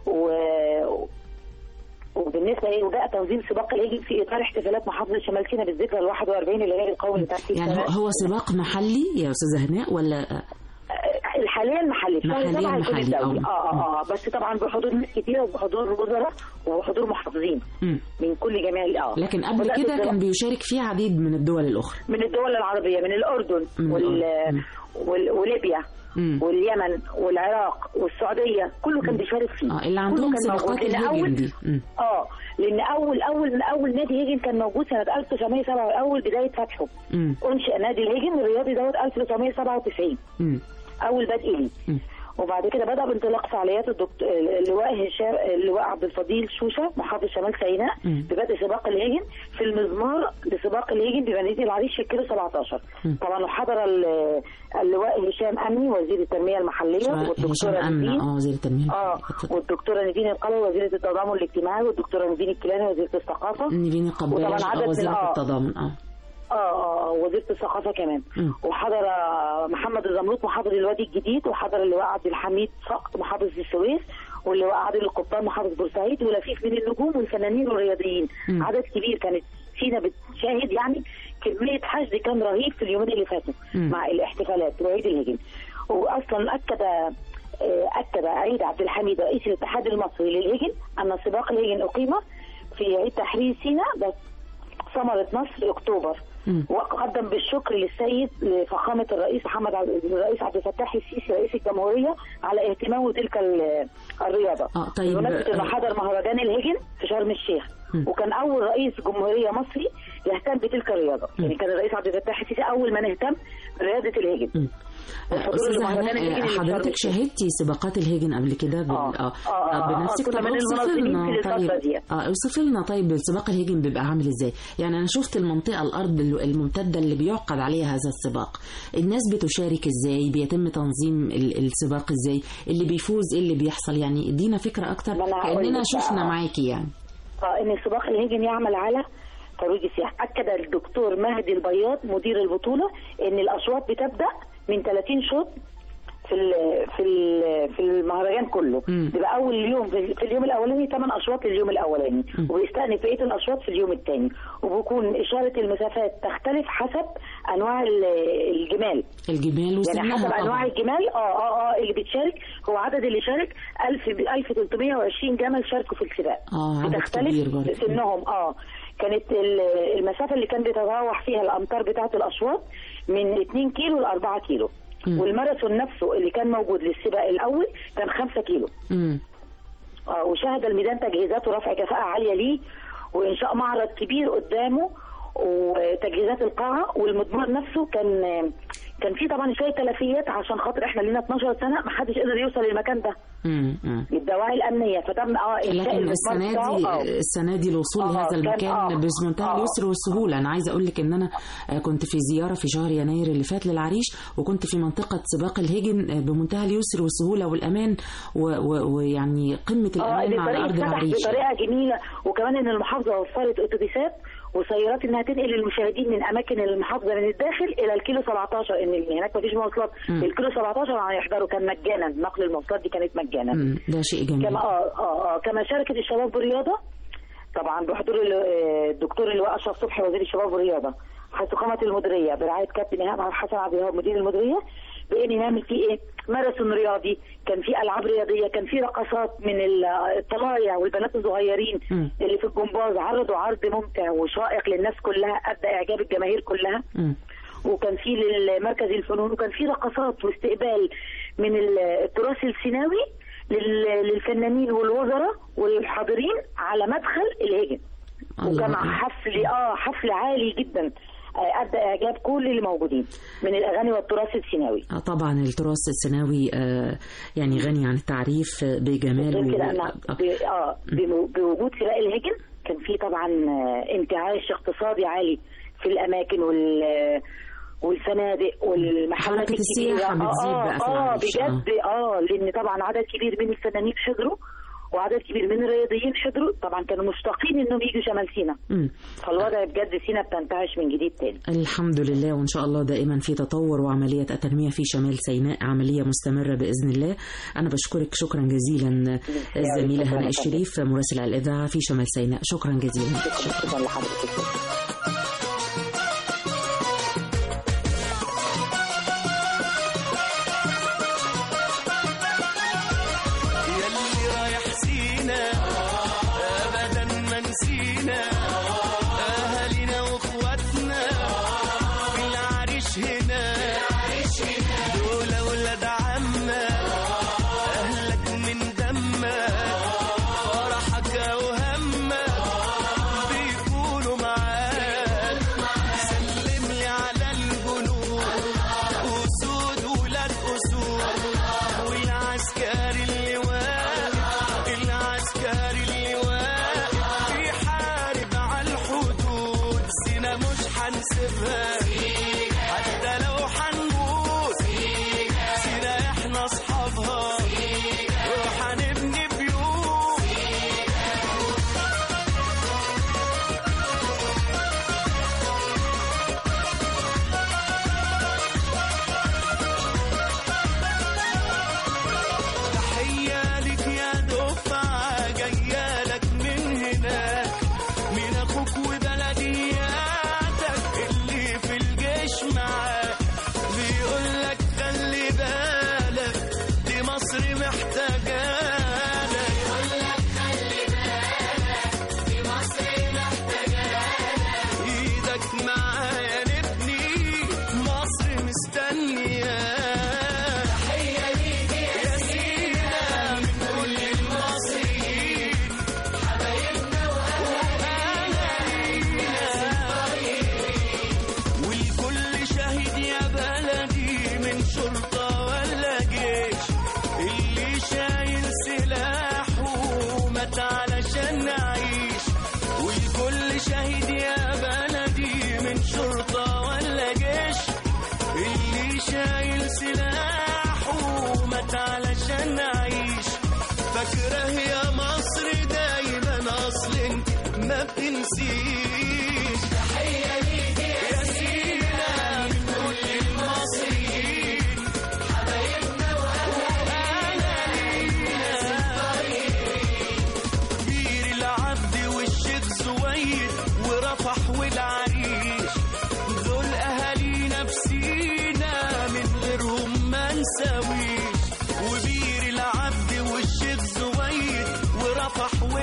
وبالنسبه ليه وده تنظيم سباق الهيجن في اطار احتفالات محافظه شمال سيناء بالذكرى ال 41 للهلال القومي لتأسيس يعني هو سباق محلي يا استاذه هناء ولا حاليا محلي؟ محلي بس طبعا بحضور ناس كتير وبحضور وزراء وحضور محافظين من كل جميع لكن قبل كده كان بيشارك فيه عديد من الدول الاخرى، من الدول العربيه، من الاردن وليبيا واليمن والعراق والسعوديه، كله كان بيشارك فيه. اللي عندهم سباقات الهيجن دي. لان اول نادي هيجن كان موجود سنه 1907 اول بدايه فتحه. انشئ نادي الهيجن الرياضي دوت 1997 اول بدء ليه. وبعد كده بدأ بانطلاق فعاليات اللواء عبد الفضيل شوشة محافظ شمال سيناء ببدء سباق الهيجن في المزمار لسباق الهيجن بمدينة العريش في الكيلو 17. طبعا حضر اللواء هشام أمني وزير التنمية المحلية، والدكتورة نيفين والدكتورة نيفين القلوي وزيرة التضامن الاجتماعي، والدكتورة نيفين الكيلاني وزيرة الثقافة، نيفين القباش وزيرة التضامن وزيرة الثقافة كمان. وحضر محمد الزمروت محافظ الوادي الجديد، وحضر اللواء عبد الحميد صقر محافظ السويس، واللواء عادل القبطان محافظ بورسعيد، ولفيف من النجوم والفنانين والرياضيين. عدد كبير كانت سينا بتشاهد، يعني كمية حشد كان رهيب في اليومين اللي فاتوا مع الاحتفالات وعيد الهيجن. واصلا اكد عيد عبد الحميد رئيس الاتحاد المصري للهيجن ان سباق الهيجن اقيم في عيد تحرير سيناء ثمرة نصر اكتوبر، وقدم بالشكر للسيد لفخامة الرئيس عبد الفتاح السيسي رئيس الجمهورية على اهتمامه تلك الرياضة. طيب بمناسبة انه حضر مهرجان الهيجن في شرم الشيخ، وكان اول رئيس جمهورية مصري يهتم بتلك الرياضة. يعني كان الرئيس عبد الفتاح السيسي اول من اهتم برياضة الهيجن. حضرتك شاهدتي سباقات الهيجن قبل كده بنفسك؟ طب اوصفي لنا طيب سباق الهيجن بيبقى عامل ازاي؟ يعني انا شفت المنطقه الارض الممتده اللي بيعقد عليها هذا السباق، الناس بتشارك ازاي؟ بيتم تنظيم السباق ازاي؟ اللي بيفوز ايه اللي بيحصل؟ يعني ادينا فكره اكتر كاننا شفنا معاكي يعني. ان سباق الهيجن يعمل على ترويج السياحه. اكد الدكتور مهدي البياض مدير البطوله ان الاشواط بتبدا من 30 شوط في المهرجان كله. بيبقى اول يوم في اليوم الاولاني 8 اشواط لليوم الاولاني، وبيستأنف بقيه الاشواط في اليوم الثاني، وبيكون اشاره المسافات تختلف حسب انواع الجمال يعني حسب انواع الجمال اللي بتشارك. هو عدد اللي شارك 1320 جمل شاركوا في السباق. بتختلف سنهم. كانت المسافه اللي كان بيتراوح فيها الامتار بتاعه الاشواط من 2 كيلو ل 4 كيلو. والماراثون نفسه اللي كان موجود للسباق الاول كان 5 كيلو. وشهد الميدان تجهيزات ورفع كفاءه عاليه ليه، وانشاء معرض كبير قدامه، وتجهيزات القاعه، والمضمار نفسه كان في طبعا شويه تلفيات عشان خاطر احنا لينا 12 سنه ما حدش قدر يوصل للمكان ده. الدواعي الامنيه فتم لكن السنه دي الوصول لهذا المكان بمنتهى اليسر والسهوله. انا عايزه اقول لك ان انا كنت في زياره في شهر يناير اللي فات للعريش، وكنت في منطقه سباق الهجن بمنتهى اليسر والسهوله والامان، ويعني قمه الامان على ارض العريش بطريقه جميله. وكمان ان المحافظه وفرت اتوبيسات وسيارات انها تنقل المشاهدين من اماكن المحافظه من الداخل الى الكيلو 17، ان هناك مفيش مواصلات. الكيلو 17 هيحضروا كان مجانا، نقل المواصلات دي كانت مجانا. ده شيء جميل. كما شاركت الشباب بالرياضه طبعا بحضور الدكتور اللواء اشرف صبحي وزير الشباب والرياضه، حيث قامت المديريه برعايه كابتن ايهاب حسن عبد الوهاب مدير المديريه بان نعمل فيه ماراثون رياضي. كان في العاب رياضيه، كان في رقصات من الطلايع والبنات الصغيرين اللي في الجمباز، عرضوا عرض ممتع وشائق للناس كلها ادى اعجاب الجماهير كلها. وكان في للمركز الفنون، وكان في رقصات واستقبال من التراث السيناوي للفنانين والوزراء والحاضرين على مدخل الهجن. وكان حفل عالي جدا ادى اعجاب كل اللي موجودين من الاغاني والتراث السيناوي. طبعا التراث السيناوي يعني غني عن التعريف بجماله. بوجود سباق الهجن كان في طبعا انتعاش اقتصادي عالي في الاماكن والفنادق والمحلات السياحه بتزيد بقى في العريش. بجد لان طبعا عدد كبير من الفنانين حضروا وعدد كبير من الرياضيين حضروا، طبعا كانوا مشتاقين انهم يجوا شمال سيناء. فالوضع بجد سيناء بتنتعش من جديد تاني الحمد لله، وان شاء الله دائما في تطور، وعمليه التنميه في شمال سيناء عمليه مستمره باذن الله. انا بشكرك شكرا جزيلا الزميله هناء الشريف مراسل الاذاعه في شمال سيناء، شكرا جزيلا. شكرا لحضرتك.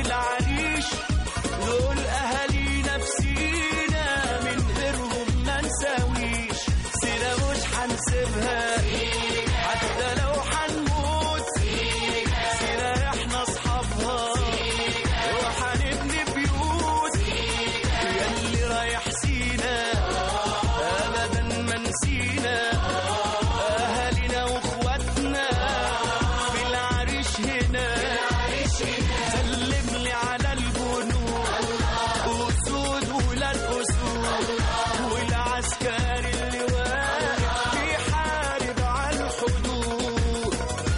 والعريش دول أهالينا بسينا من غيرهم ما نساويش سيرة مش حنسيبها حتى لو حنموت سيرة احنا أصحابها وحنبني بيوت ياللي رايح سينا أبدا ما نسينا أهالينا وإخواتنا في العريش هنا سلم لي على الجنود أسود ولاد أسود والعسكري اللي واقف بيحارب على الحدود.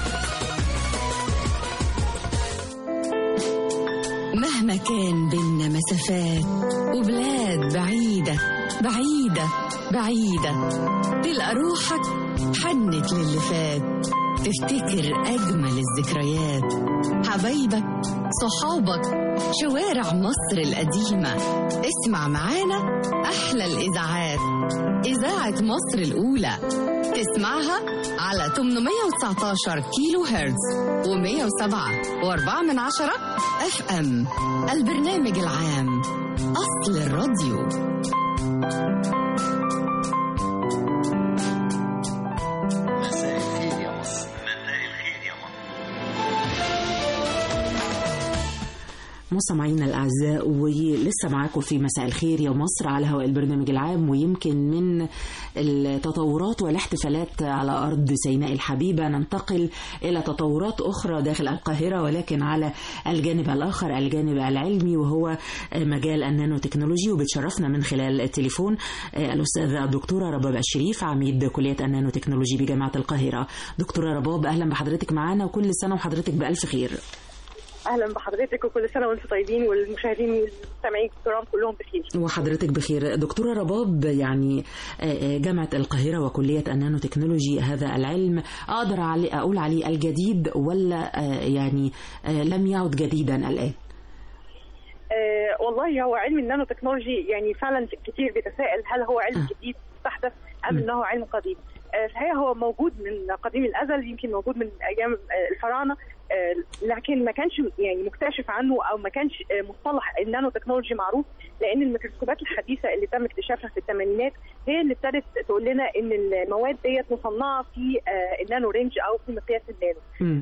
مهما كان بينا مسافات وبلاد بعيدة بعيدة بعيدة تلقى روحك حنت للي فات تفتكر أجمل الذكريات حبايبك صحابك شوارع مصر القديمة اسمع معانا أحلى الإذاعات إذاعة مصر الأولى تسمعها على 819 كيلو هرتز و107.4 FM البرنامج العام أصل الراديو. مساء الخير يا مصر. مستمعينا الأعزاء ولسه معاكم في مساء الخير يا مصر على هواء البرنامج العام. ويمكن من التطورات والاحتفالات على أرض سيناء الحبيبة ننتقل إلى تطورات أخرى داخل القاهرة ولكن على الجانب الآخر الجانب العلمي وهو مجال النانو تكنولوجي. وبتشرفنا من خلال التليفون الأستاذة الدكتورة رباب الشريف عميد كلية النانو تكنولوجي بجامعة القاهرة. دكتورة رباب أهلا بحضرتك معنا وكل سنة وحضرتك بألف خير. اهلا بحضرتك وكل سنه وانتم طيبين والمشاهدين والمستمعين الكرام كلهم بخير. وحضرتك بخير. دكتوره رباب، يعني جامعه القاهره وكليه النانو تكنولوجي هذا العلم اقدر اقول عليه الجديد ولا يعني لم يعد جديدا الان؟ والله هو علم النانو تكنولوجي يعني فعلا كتير بيتساءل هل هو علم جديد استحدث ام انه علم قديم. الحقيقه هو موجود من قديم الازل، يمكن موجود من ايام الفراعنه، لكن ما كانش يعني مكتشف عنه او ما كانش مصطلح النانو تكنولوجي معروف، لان الميكروسكوبات الحديثه اللي تم اكتشافها في الثمانينات هي اللي ابتدت تقول لنا ان المواد ديت مصنعه في النانو رينج او في مقياس النانو.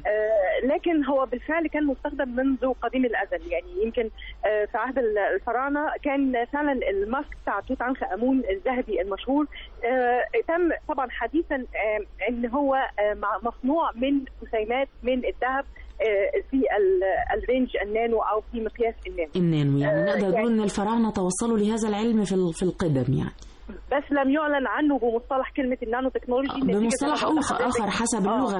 لكن هو بالفعل كان مستخدم منذ قديم الازل، يعني يمكن في عهد الفراعنه كان فعلا الماسك بتاع توت عنخ امون الذهبي المشهور تم طبعا حديثا ان هو مصنوع من جسيمات من الذهب في الرينج النانو او في مقياس النانو. يعني نقدر نقول ان الفراعنه توصلوا لهذا العلم في القدم يعني، بس لم يعلن عنه بمصطلح كلمه النانو تكنولوجي، بمصطلح اخر حسب اللغه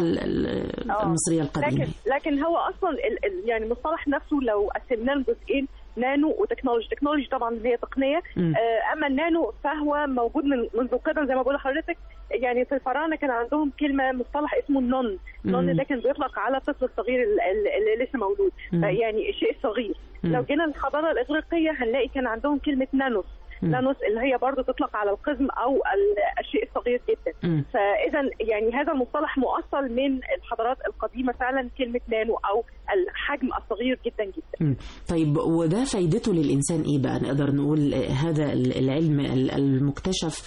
المصريه القديمه. لكن هو اصلا يعني المصطلح نفسه لو قسمناه لجزئين نانو وتكنولوجي. تكنولوجي طبعا هي تقنيه، اما النانو فهو موجود منذ قدم زي ما بقول لحضرتك. يعني في الفراعنه كان عندهم كلمه مصطلح اسمه النون. النون ده كان بيطلق على الطفل الصغير اللي لسه مولود، يعني الشيء الصغير. لو جينا للحضاره الاغريقيه هنلاقي كان عندهم كلمه نانوس. نانوس اللي هي برضه تطلق على القزم او الشيء الصغير جدا. فاذا يعني هذا المصطلح مؤصل من الحضارات القديمه فعلا، كلمه نانو او الحجم الصغير جدا جدا. طيب وده فايدته للانسان ايه بقى؟ نقدر نقول هذا العلم المكتشف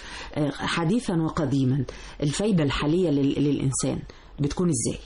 حديثا وقديما الفايده الحاليه للانسان بتكون ازاي؟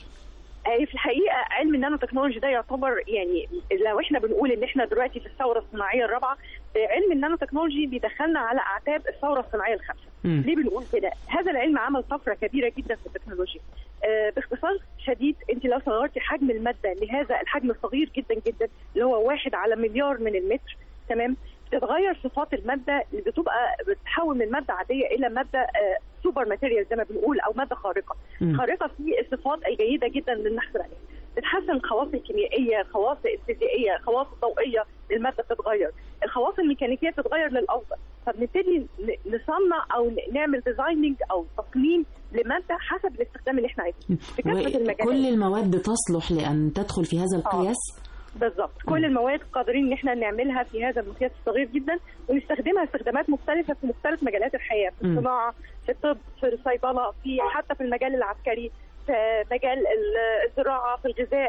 في الحقيقه علم النانو تكنولوجي ده يعتبر يعني لو احنا بنقول ان احنا دلوقتي في الثوره الصناعيه الرابعه، علم النانو تكنولوجي بيدخلنا على اعتاب الثوره الصناعيه الخامسه. ليه بنقول كده؟ هذا العلم عمل طفره كبيره جدا في التكنولوجيا. باختصار شديد، انت لو صغرتي حجم الماده لهذا الحجم الصغير جدا جدا اللي هو 1 على مليار من المتر، تمام، بتتغير صفات الماده اللي بتتحول من ماده عاديه الى ماده سوبر ماتيريال زي ما بنقول، او ماده خارقه. خارقه في الصفات الجيده جدا للنحصر عليها. بتتحسن الخواص الكيميائيه، الخواص الفيزيائيه، الخواص الضوئيه للماده بتتغير، الخواص الميكانيكيه بتتغير للافضل. فبنبتدي نصنع او نعمل ديزايننج او تصميم لماده حسب الاستخدام اللي احنا عايزينه في كافه المجالات. كل المواد تصلح لان تدخل في هذا القياس؟ بالضبط، كل المواد قادرين ان احنا نعملها في هذا المقياس الصغير جدا، ونستخدمها استخدامات مختلفه في مختلف مجالات الحياه، في الصناعه، في الطب، في الصيدله، في حتى في المجال العسكري، في مجال الزراعه، في الغذاء،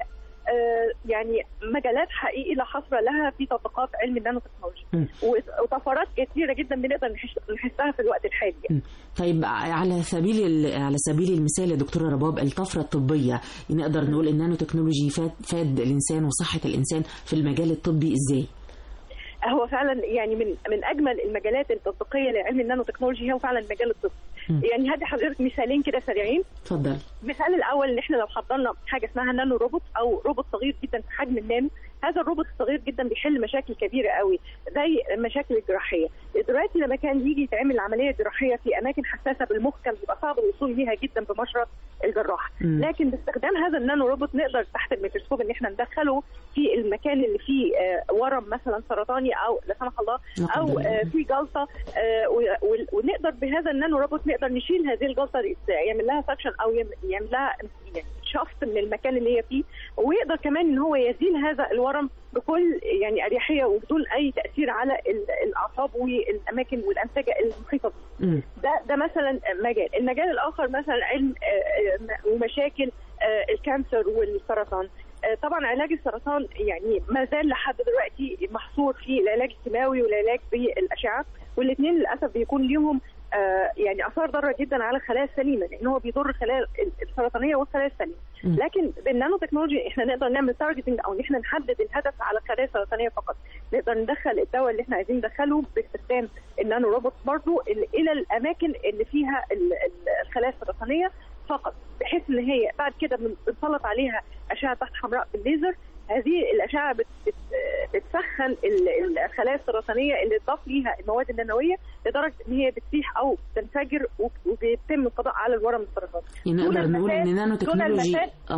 يعني مجالات حقيقي لا حصر لها في تطبيقات علم النانو تكنولوجي، وطفرات كثيره جدا بنقدر نحسها في الوقت الحالي. طيب على سبيل المثال يا دكتوره رباب، الطفره الطبيه نقدر نقول النانو تكنولوجي فاد الانسان وصحه الانسان في المجال الطبي ازاي؟ هو فعلا يعني من اجمل المجالات التطبيقيه لعلم النانو تكنولوجي هو فعلا المجال الطبي. يعني هدي حضرتك مثالين كده سريعين. اتفضل. المثال الاول ان احنا لو حضرنا حاجه اسمها نانو روبوت او روبوت صغير جدا في حجم النانو، هذا الروبوت الصغير جدا بيحل مشاكل كبيره قوي زي المشاكل الجراحيه. دلوقتي لما كان يجي يتعمل عمليه جراحيه في اماكن حساسه بالمخ كان بيبقى صعب الوصول ليها جدا بمشرط الجراح، لكن باستخدام هذا النانو روبوت نقدر تحت الميكروسكوب ان احنا ندخله في المكان اللي فيه ورم مثلا سرطاني او لا سمح الله او في جلطه، ونقدر بهذا النانو روبوت نقدر نشيل هذه الجلطه، يعمل لها سكشن او يعمل لها يعني شفط من المكان اللي هي فيه، ويقدر كمان ان هو يزيل هذا الورم بكل يعني اريحيه وبدون اي تاثير على الاعصاب والاماكن والانسجه المحيطه به. ده مثلا مجال. المجال الاخر مثلا علم ومشاكل الكانسر والسرطان. طبعا علاج السرطان يعني ما زال لحد دلوقتي محصور في العلاج الكيماوي والعلاج بالاشعه، والاثنين للاسف بيكون ليهم يعني اثار ضاره جدا على الخلايا السليمه، لان هو بيضر الخلايا السرطانيه والخلايا السليمه. لكن بالنانو تكنولوجي احنا نقدر نعمل تارجتنج او ان احنا نحدد الهدف على الخلايا السرطانيه فقط. نقدر ندخل الدواء اللي احنا عايزين ندخله باستخدام النانو روبوت برضه الى الاماكن اللي فيها الخلايا السرطانيه فقط، بحيث ان هي بعد كده بنسلط عليها اشعه تحت حمراء بالليزر. هذه الاشعه بتسخن الخلايا السرطانيه اللي تضاف ليها المواد النانويه لدرجه ان هي بتسيح او تنفجر وبيتم القضاء على الورم السرطاني. نقدر نقول ان النانو تكنولوجي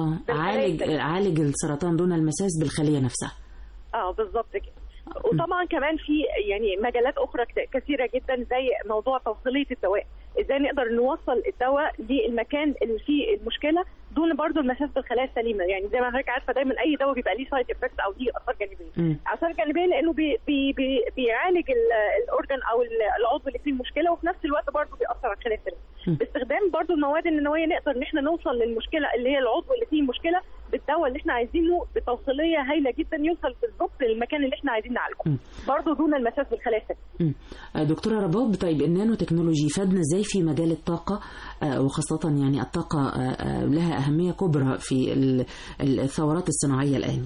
عالج السرطان دون المساس بالخليه نفسها. بالظبط كده. وطبعا كمان في يعني مجالات اخرى كثيره جدا زي موضوع توصيليه الدواء، ازاي نقدر نوصل الدواء للمكان اللي فيه المشكله دون برضو المساس بالخلايا السليمه. يعني زي ما حضرتك عارفه دايما اي دواء بيبقى ليه سايد افكت او ليه اثار جانبيه. اثار جانبيه لانه بيعالج الاورجن او العضو اللي فيه المشكله، وفي نفس الوقت برضو بيأثر على الخلايا السليمه. باستخدام برضو المواد النانويه نقدر ان احنا نوصل للمشكله اللي هي العضو اللي فيه المشكله بالدواء اللي احنا عايزينه بتوصيليه هايله جدا يوصل بالضبط للمكان اللي احنا عايزين نعالجه برضو دون المساس بالخلايا السليمه. دكتوره رباب، طيب النانو تكنولوجي فادنا ازاي في مجال الطاقه، وخاصه يعني الطاقه لها أهمية كبرى في الثورات الصناعية الآن؟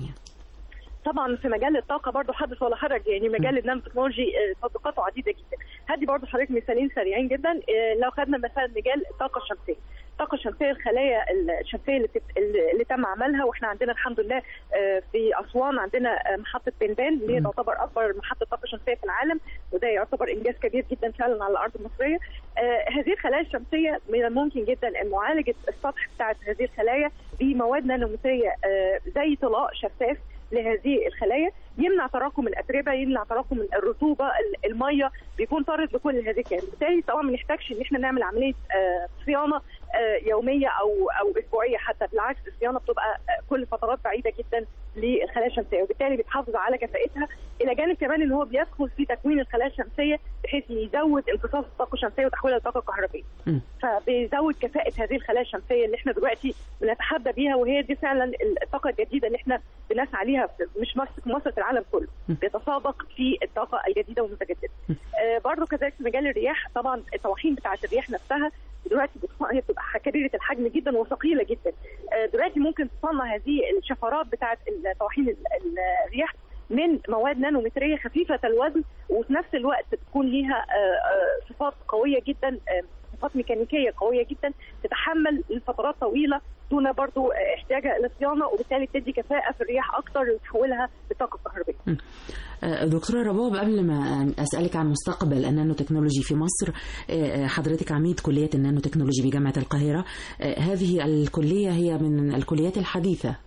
طبعا في مجال الطاقه برضو حدث ولا حرج، يعني مجال النانو تكنولوجي تطبيقاته عديده جدا. هدي برضو حضرتك مثالين سريعين جدا. لو خدنا مثلا مجال الطاقه الشمسيه. الطاقه الشمسيه الخلايا الشمسيه اللي تم عملها، واحنا عندنا الحمد لله في اسوان عندنا محطه بنبان اللي هي تعتبر اكبر محطه طاقه شمسيه في العالم، وده يعتبر انجاز كبير جدا فعلا على الارض المصريه. هذه الخلايا الشمسيه من الممكن جدا معالجه السطح بتاعت هذه الخلايا بمواد نانومتريه زي طلاء شفاف لهذه الخلايا، يمنع تراكم الاتربه، يمنع تراكم الرطوبه، الميه بيكون طارد لكل هذه الكائنات. بالتالي طبعا ما نحتاجش ان احنا نعمل عمليه صيانه يوميه او اسبوعيه، حتى بالعكس الصيانه بتبقى كل فترات بعيده جدا للخلايا الشمسيه، وبالتالي بتحافظ على كفاءتها، الى جانب كمان ان هو بيدخل في تكوين الخلايا الشمسيه بحيث يزود امتصاص الطاقه الشمسيه وتحويلها لطاقه كهربائيه. فبيزود كفاءه هذه الخلايا الشمسيه اللي احنا دلوقتي بنتحدى بيها، وهي دي فعلا الطاقه الجديده اللي احنا بنسعى ليها، مش في مصر، في العالم كله بيتسابق في الطاقه الجديده والمتجدده. برضه كذلك في مجال الرياح، طبعا الطواحين بتاعه الرياح نفسها دلوقتي هي بتبقى كبيره الحجم جدا وثقيله جدا. دلوقتي ممكن تصنع هذه الشفرات بتاعه طواحين الرياح من مواد نانومتريه خفيفه الوزن، وفي نفس الوقت تكون ليها صفات قويه جدا، صفات ميكانيكيه قويه جدا تتحمل لفترات طويله دون برضو احتياجها الى صيانه، وبالتالي تدي كفاءه في الرياح اكتر وتحولها لطاقه كهربائيه. دكتوره رباب، قبل ما اسالك عن مستقبل النانو تكنولوجي في مصر، حضرتك عميد كليه النانو تكنولوجي بجامعه القاهره، هذه الكليه هي من الكليات الحديثه.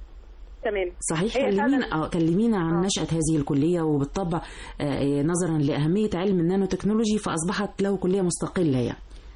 تمام. صحيح. كلمينا عن نشأة هذه الكلية، وبالطبع نظرا لأهمية علم النانو تكنولوجي فأصبحت له كلية مستقلة يعني.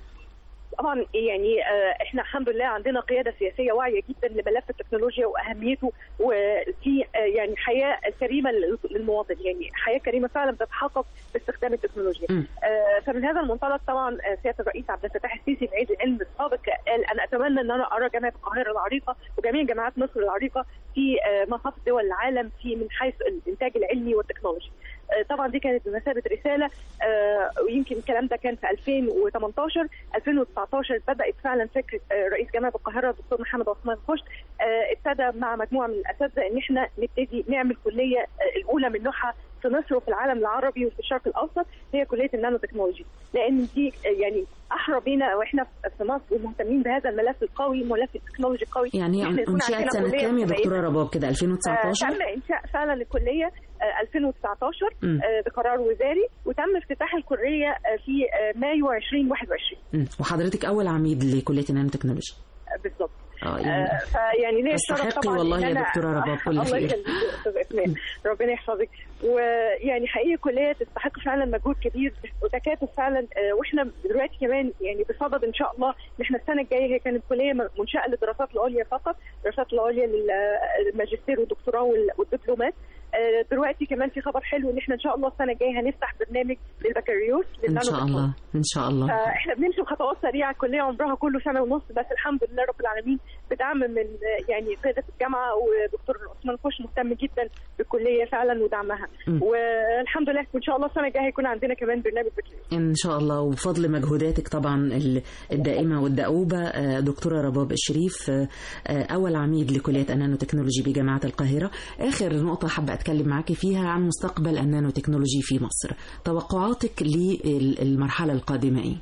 طبعا يعني احنا الحمد لله عندنا قياده سياسيه واعيه جدا لملف التكنولوجيا واهميته، وفي يعني حياه كريمه للمواطن، يعني حياه كريمه فعلا بتتحقق باستخدام التكنولوجيا. فمن هذا المنطلق طبعا سياده الرئيس عبد الفتاح السيسي في عيد العلم السابق انا اتمنى ان انا ارى جامعه القاهره العريقه وجميع جامعات مصر العريقه في مصاف دول العالم في من حيث الانتاج العلمي والتكنولوجي. طبعا دي كانت بمثابه رساله، ويمكن الكلام ده كان في 2018. 2019 بدات فعلا فكره رئيس جامعه القاهره الدكتور محمد عثمان خشت ابتدى مع مجموعه من الاساتذه ان احنا نبتدي نعمل كليه الاولى من نوعها في مصر وفي العالم العربي وفي الشرق الاوسط، هي كليه النانو تكنولوجي، لان دي يعني احرى بينا واحنا في مصر ومهتمين بهذا الملف القوي، ملف التكنولوجي القوي. يعني انشئت سنه كام يا دكتوره رباب كده؟ 2019 تم انشاء فعلا الكليه 2019 بقرار وزاري، وتم افتتاح الكليه في مايو 2021. وحضرتك اول عميد لكليه النانو تكنولوجي بالظبط. فيعني ليه الشرف طبعا والله يا دكتوره رباب كل خير. الله يخليك ربنا يحفظك. ويعني حقيقي كليه تستحق فعلا مجهود كبير وتكاتف فعلا، واحنا دلوقتي كمان يعني بصدد ان شاء الله ان احنا السنه الجايه هي كانت كليه منشاه للدراسات العليا فقط، الدراسات العليا للماجستير والدكتوراه والدبلومات. دلوقتي كمان في خبر حلو ان احنا ان شاء الله السنه الجايه هنفتح برنامج للبكالوريوس ان شاء الله ان شاء الله. احنا بنمشي بخطوات سريعه، الكليه عمرها كله سنه ونص بس الحمد لله رب العالمين بدعم من يعني قياده الجامعه، ودكتور عثمان خش مهتم جدا بالكليه فعلا ودعمها، والحمد لله وان شاء الله السنه الجايه هيكون عندنا كمان برنامج بكالوريوس ان شاء الله، وبفضل مجهوداتك طبعا الدائمه والدؤوبه. دكتوره رباب الشريف اول عميد لكليه النانو تكنولوجي بجامعه القاهره. اخر نقطه حابه اتكلم معاكي فيها عن مستقبل النانو تكنولوجي في مصر، توقعاتك للمرحله القادمه ايه؟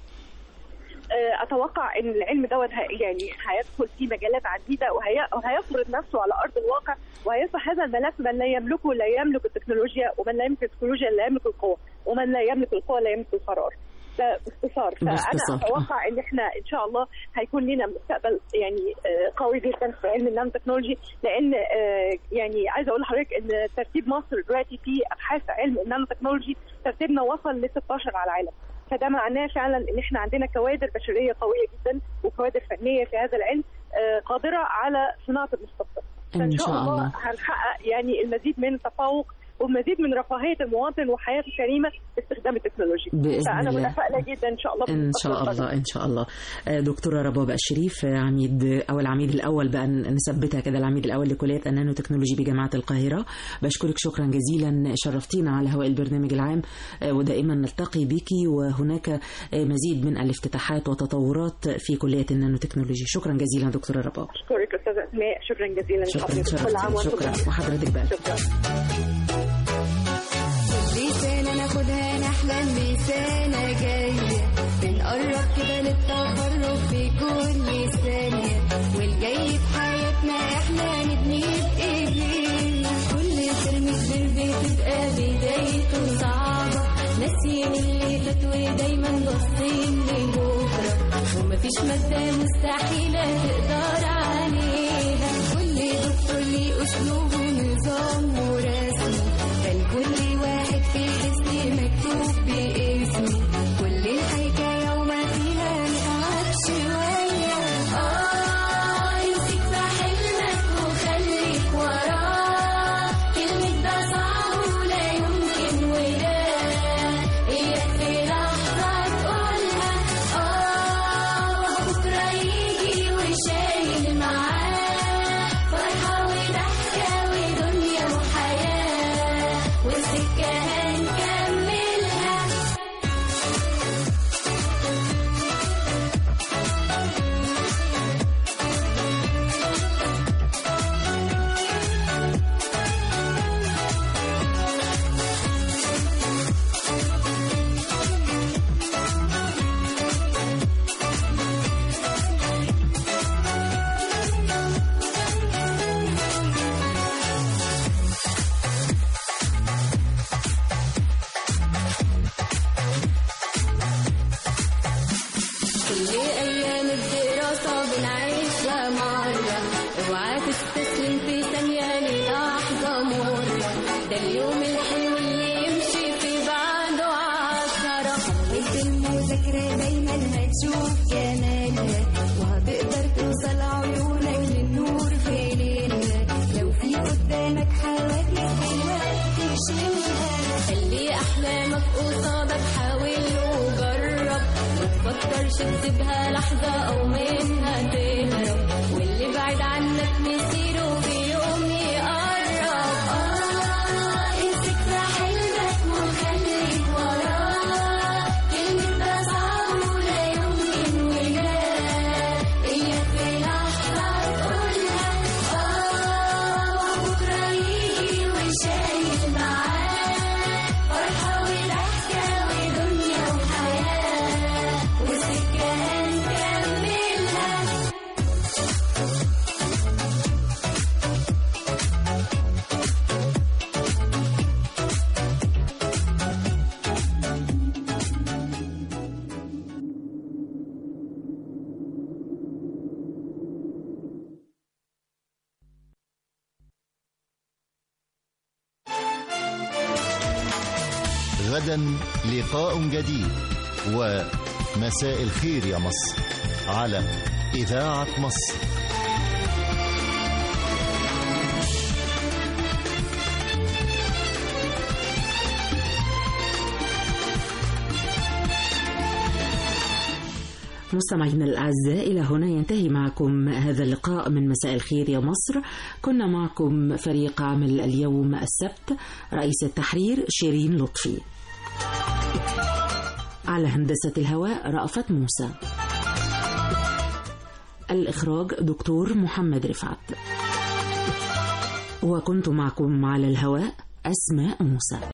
اتوقع ان العلم دوت يعني هيدخل في مجالات عديده وهيفرض نفسه على ارض الواقع، وهيصبح هذا الملف من لا يملكه لا يملك التكنولوجيا، ومن لا يملك التكنولوجيا لا يملك القوه، ومن لا يملك القوه لا يملك القرار. ده باختصار. فانا اتوقع ان احنا ان شاء الله هيكون لنا مستقبل يعني قوي جدا في علم النانو تكنولوجي، لان يعني عايزه اقول لحضرتك ان ترتيب مصر دلوقتي في ابحاث علم النانو تكنولوجي ترتيبنا وصل ل 16 على العالم. فده معناه فعلا ان احنا عندنا كوادر بشريه قويه جدا وكوادر فنيه في هذا العلم قادره على صناعه المستقبل. ان شاء الله هنحقق يعني المزيد من التفوق ومزيد من رفاهيه المواطن وحياته الكريمه باستخدام التكنولوجيا. فانا متفائله جدا ان شاء الله ان شاء الله ان شاء الله. دكتوره رباب الشريف عميد او العميد الاول بقى نثبتها كده، العميد الاول لكليه النانو تكنولوجي بجامعه القاهره. بشكرك شكرا جزيلا، شرفتينا على هواء البرنامج العام، ودائما نلتقي بك وهناك مزيد من الافتتاحات وتطورات في كليه النانو تكنولوجي. شكرا جزيلا دكتوره رباب. اشكرك استاذه اسماء، شكرا جزيلا. شكرا وحضرتك بقى. سنة ناخدها نحلم بسنة جاية، بنقرب كده للتخرج في كل ثانية، والجاي في حياتنا احنا نبني بإيدينا. كل ترم كبير بتبقى بدايته صعبة، ناسيين اللي فات ودايما باصين لبكرة، ومفيش مادة مستحيلة تقدر عليها. كل دكتور ليه أسلوب ونظام ورسم، كان كل واحد في اسمي مكتوب باسمي، كل الحكاية وما فيها نتعب شوية. امسك في حلمك وخليك وراه، كلمة ده صعب ولا يمكن ولا إياك في لحظة تقولها بكرة يجي وشايل معاه فرحة وضحكة ودنيا وحياة، والسكة هنكملها. كل أيام الدراسة بنعيشها مرة، اوعى تستسلم في ثانية للحظة مرة، ده اليوم الحلو اللي يمشي في بعده 10. حبيت المذاكرة دايما هتشوف جمالها، وهتقدر توصل عيونك للنور في ليلها، لو في قدامك حواجز دلوقتي تشيلها. خلي أحلامك قصادك حاول وجرب، متفكرش تسيبها لحظة أو منها غدا لقاء جديد ومساء الخير يا مصر على إذاعة مصر. مستمعينا الأعزاء، إلى هنا ينتهي معكم هذا اللقاء من مساء الخير يا مصر. كنا معكم فريق عمل اليوم السبت، رئيس التحرير شيرين لطفي، على هندسة الهواء رأفت موسى، الإخراج دكتور محمد رفعت، وكنت معكم على الهواء أسماء موسى.